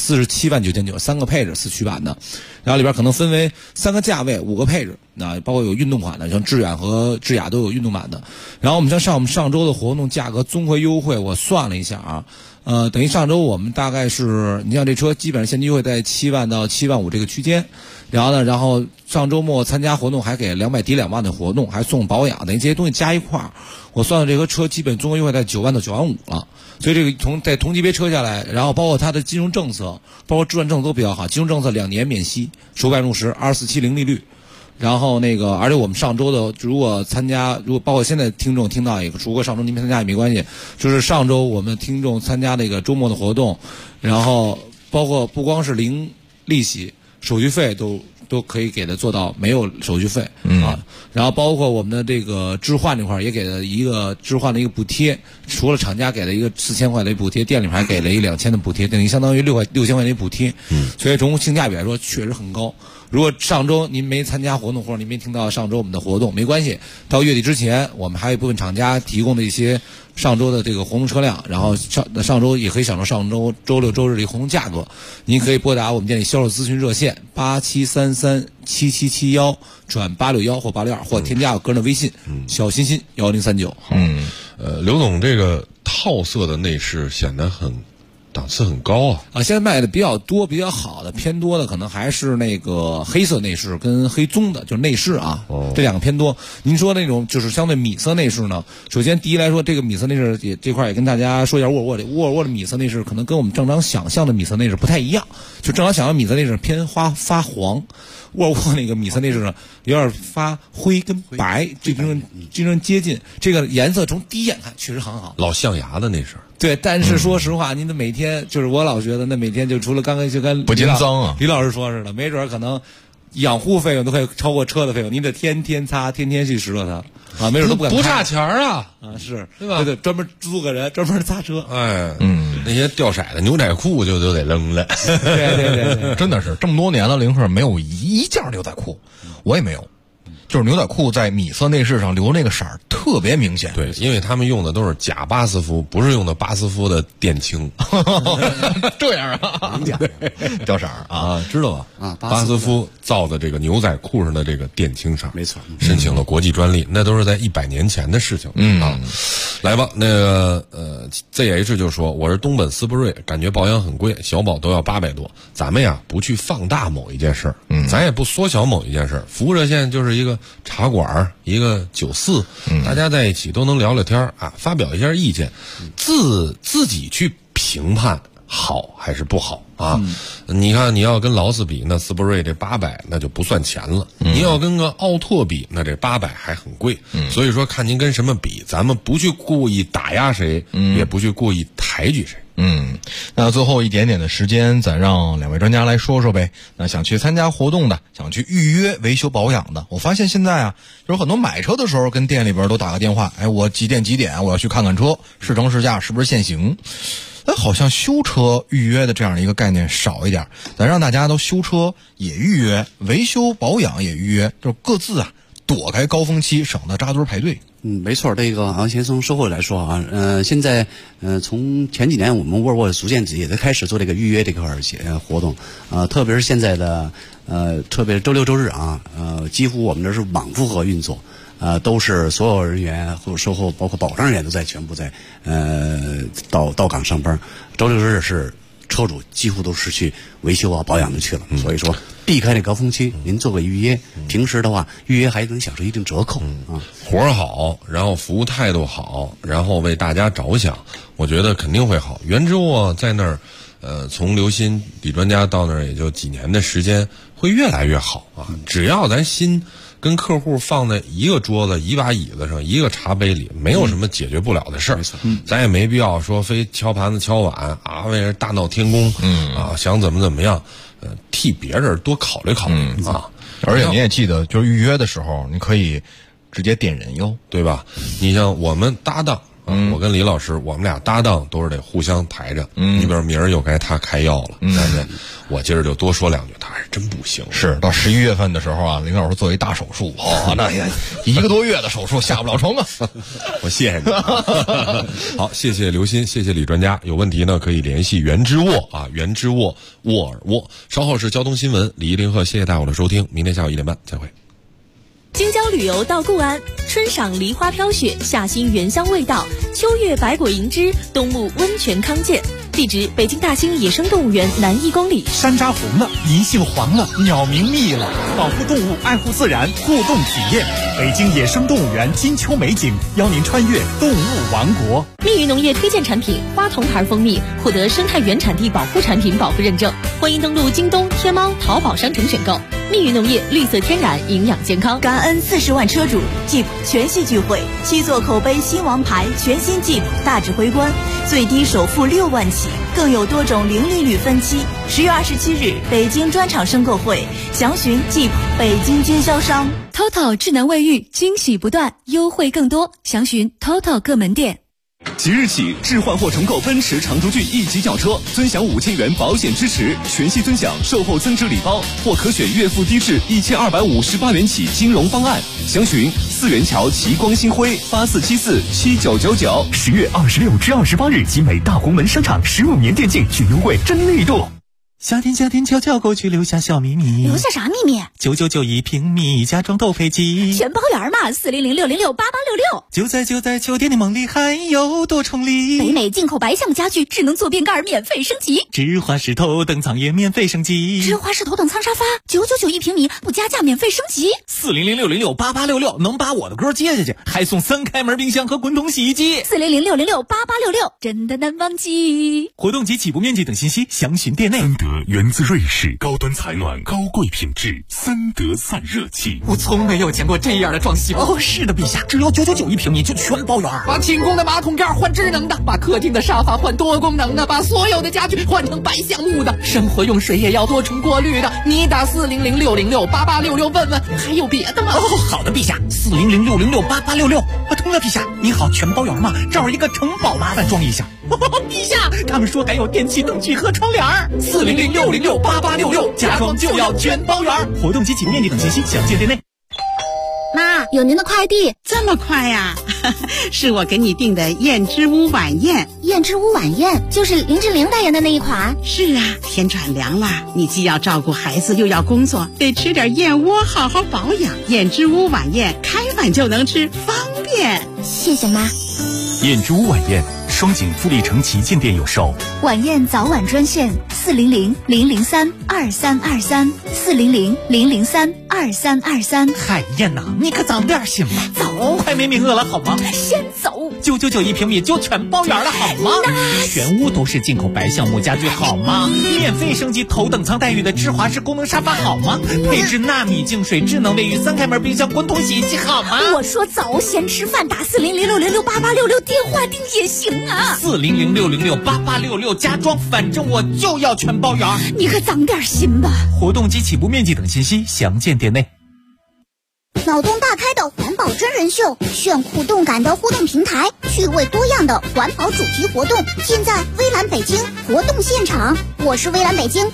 47万999，三个配置4驱版的。然后里边可能分为3个价位5个配置，包括有运动款的，像致远和智雅都有运动版的。然后我们上周的活动价格综合优惠，我算了一下等于上周我们大概是，你像这车基本上现金优惠在7万到7万5这个区间，然后上周末参加活动还给200抵2万的活动，还送保养，等于这些东西加一块儿，我算了这个车基本综合优惠在9万到9万5了。所以这个在同级别车下来，然后包括它的金融政策，包括置换政策都比较好，金融政策2年免息，首改入时，24期零利率。然后而且我们上周的如果包括现在听众听到一个，如果上周您没参加也没关系，就是上周我们听众参加那个周末的活动，然后包括不光是零利息，手续费都可以给他做到没有手续费然后包括我们的这个置换这块也给了一个置换的一个补贴，除了厂家给了一个4000块的补贴，店里面还给了一2000的补贴，等于相当于6000块的补贴，所以从性价比来说确实很高。如果上周您没参加活动，或者您没听到上周我们的活动，没关系，到月底之前我们还有一部分厂家提供的一些上周的这个活动车辆，然后上周也可以享受上周周六周日的活动价格。您可以拨打我们店里销售咨询热线87337771转861或862，或添加我个人的微信小欣欣1039。
刘总，这个套色的内饰显得很档次很高啊。
现在卖的比较多、比较好的、偏多的，可能还是那个黑色内饰跟黑棕的，就是内饰啊，这两个偏多。您说那种就是相对米色内饰呢？首先第一来说，这个米色内饰这块也跟大家说一下，沃尔沃的米色内饰可能跟我们正常想象的米色内饰不太一样，就正常想象米色内饰偏发黄。沃尔沃那个米色内饰呢，有点发灰跟白，这种接近。这个颜色从第一眼看确实很好，
老象牙的内饰。
对，但是说实话，您的每天就是我老觉得那每天就除了刚刚就跟
不禁脏啊，
李老师说似的，没准可能养护费用都快超过车的费用，您得天天擦，天天去拾掇它。没准都不敢
不差钱啊！
是
对吧？
对，专门租个人专门擦车。
那些掉色的牛仔裤就得扔了。
对，
真的是这么多年了，零克没有一件牛仔裤，我也没有。就是牛仔裤在米色内饰上留那个色儿特别明显。
对，因为他们用的都是假巴斯夫，不是用的巴斯夫的电青。
这样啊，掉色啊，
知道吧？巴斯夫造的这个牛仔裤上的这个电青色，
没错，
申请了国际专利，那都是在100年前的事情。来吧，那个ZH 就说我是东本斯铂瑞，感觉保养很贵，小保都要800多。咱们呀不去放大某一件事儿，咱也不缩小某一件事儿。服务热线就是一个茶馆，一个酒肆，大家在一起都能聊聊天啊，发表一下意见，自己去评判好还是不好啊？你看，你要跟劳斯比，那斯铂瑞这800那就不算钱了；你要跟个奥拓比，那这800还很贵。所以说，看您跟什么比，咱们不去故意打压谁，也不去故意抬举谁。
那最后一点点的时间，咱让两位专家来说说呗。那想去参加活动的，想去预约维修保养的，我发现现在啊，有很多买车的时候跟店里边都打个电话，我几点我要去看看车，试乘试驾是不是限行。好像修车预约的这样的一个概念少一点，咱让大家都修车也预约，维修保养也预约，就各自躲开高峰期，省得扎堆排队。
没错，这个先从售后来说啊，现在从前几年我们沃尔沃逐渐也在开始做这个预约这块活动特别是现在的特别是周六周日几乎我们这是满负荷运作。都是所有人员或者售后包括保障人员都在全部在到岗上班。周六周日是车主几乎都是去维修保养的去了，所以说避开这高峰期，您做个预约，平时的话预约还能享受一定折扣
活儿好，然后服务态度好，然后为大家着想，我觉得肯定会好。原之沃在那儿从刘鑫李专家到那儿也就几年的时间，会越来越好只要咱心跟客户放在一个桌子、一把椅子上、一个茶杯里，没有什么解决不了的事儿。咱也没必要说非敲盘子敲碗为了大闹天宫想怎么样，替别人多考虑考虑
而且您也记得，就是预约的时候，你可以直接点人哟，
对吧？你像我们搭档。我跟李老师，我们俩搭档都是得互相抬着。你比如明儿又该他开药了，我今儿就多说两句，他还是真不行。
是到11月份的时候林老师做一大手术，那也1个多月的手术下不了床啊。
我谢谢你。好，谢谢刘鑫，谢谢李专家。有问题呢可以联系原之沃原之沃沃尔沃。稍后是交通新闻，李一林和谢谢大伙的收听，明天下午1点半再会。
京郊旅游到固安，春赏梨花飘雪，夏欣原香味道，秋月百果银枝，冬沐温泉康健。地址：北京大兴野生动物园南1公里。
山楂红了，银杏黄了，鸟鸣密了，保护动物，爱护自然，互动体验。北京野生动物园金秋美景，邀您穿越动物王国。
蜜鱼农业推荐产品花童牌蜂蜜获得生态原产地保护产品保护认证，欢迎登录京东、天猫、淘宝商城选购。蜜鱼农业绿色天然，营养健康。
感恩40万车主 Jeep 全系聚会，7座口碑新王牌全新 Jeep 大指挥官，最低首付6万起，更有多种零利率分期。10月27日北京专场申购会，详询 Jeep 北京经销商。
TOTO 智能卫浴惊喜不断，优惠更多，详询 TOTO 各门店。
即日起，置换或重购奔驰长途骏1级轿车，尊享5000元保险支持，全系尊享售后增值礼包，或可选月付低至1258元起金融方案。详询4元桥奇光新辉84747999。10月26至28日，集美大红门商场15年电竞巨优惠真力度。
夏天悄悄过去，留下小秘密。
留下啥秘密
？9991平米，家装都飞机。
全包圆嘛，400-606-8866。
就在酒店的梦里，还有多重礼。
北美进口白橡木家具，智能坐便盖免费升级。
芝华士头等舱也免费升级。
芝华士头等舱沙发，991平米，不加价免费升级。
400-606-8866能把我的歌接下去，还送3开门冰箱和滚筒洗衣机。
400-606-8866真的难忘记。
活动及起步面积等信息详询店内。
三德源自瑞士，高端采暖，高贵品质，三德散热器。
我从没有见过这样的装修。哦，是的，陛下，只要991平米就全包圆。把寝宫的马桶盖换智能的，把客厅的沙发换多功能的，把所有的家具换成白橡木的，生活用水也要多重过滤的。你打400-606-8866问问，还有别的吗？ 哦，好的，陛下，400-606-8866。通了，陛下，你好，全包圆吗？这儿一个城堡，麻烦装一下。陛下，他们说还有电器灯具和窗帘。400-606-8866，家装就要全包圆。活动及起步面积等信息详见店内。
妈，有您的快递。
这么快呀？是我给你订的燕之屋晚宴。
燕之屋晚宴就是林志玲代言的那一款。
是啊，天转凉了，你既要照顾孩子又要工作，得吃点燕窝好好保养。燕之屋晚宴开碗就能吃，方便。
谢谢妈。
燕之屋晚宴，双井富力城旗舰店有售。
晚宴早晚专线400-003-2323 400-003-2323。
海燕呐，你可早点行吧，
走，
快没名额了好吗？
先走。
991平米就全包圆了好吗？全屋都是进口白橡木家具好吗？免费升级头等舱待遇的芝华士功能沙发好吗？配置纳米净水智能卫浴3开门冰箱滚筒洗衣机好吗？
我说走，先吃饭，打400-606-8866电话订也行啊。
400-606-8866家装，反正我就要全包圆。
你可长点心吧。
活动及起步面积等信息详见店内。
脑洞大开的环保真人秀，炫酷动感的互动平台，趣味多样的环保主题活动，尽在微蓝北京活动现场。我是微蓝北京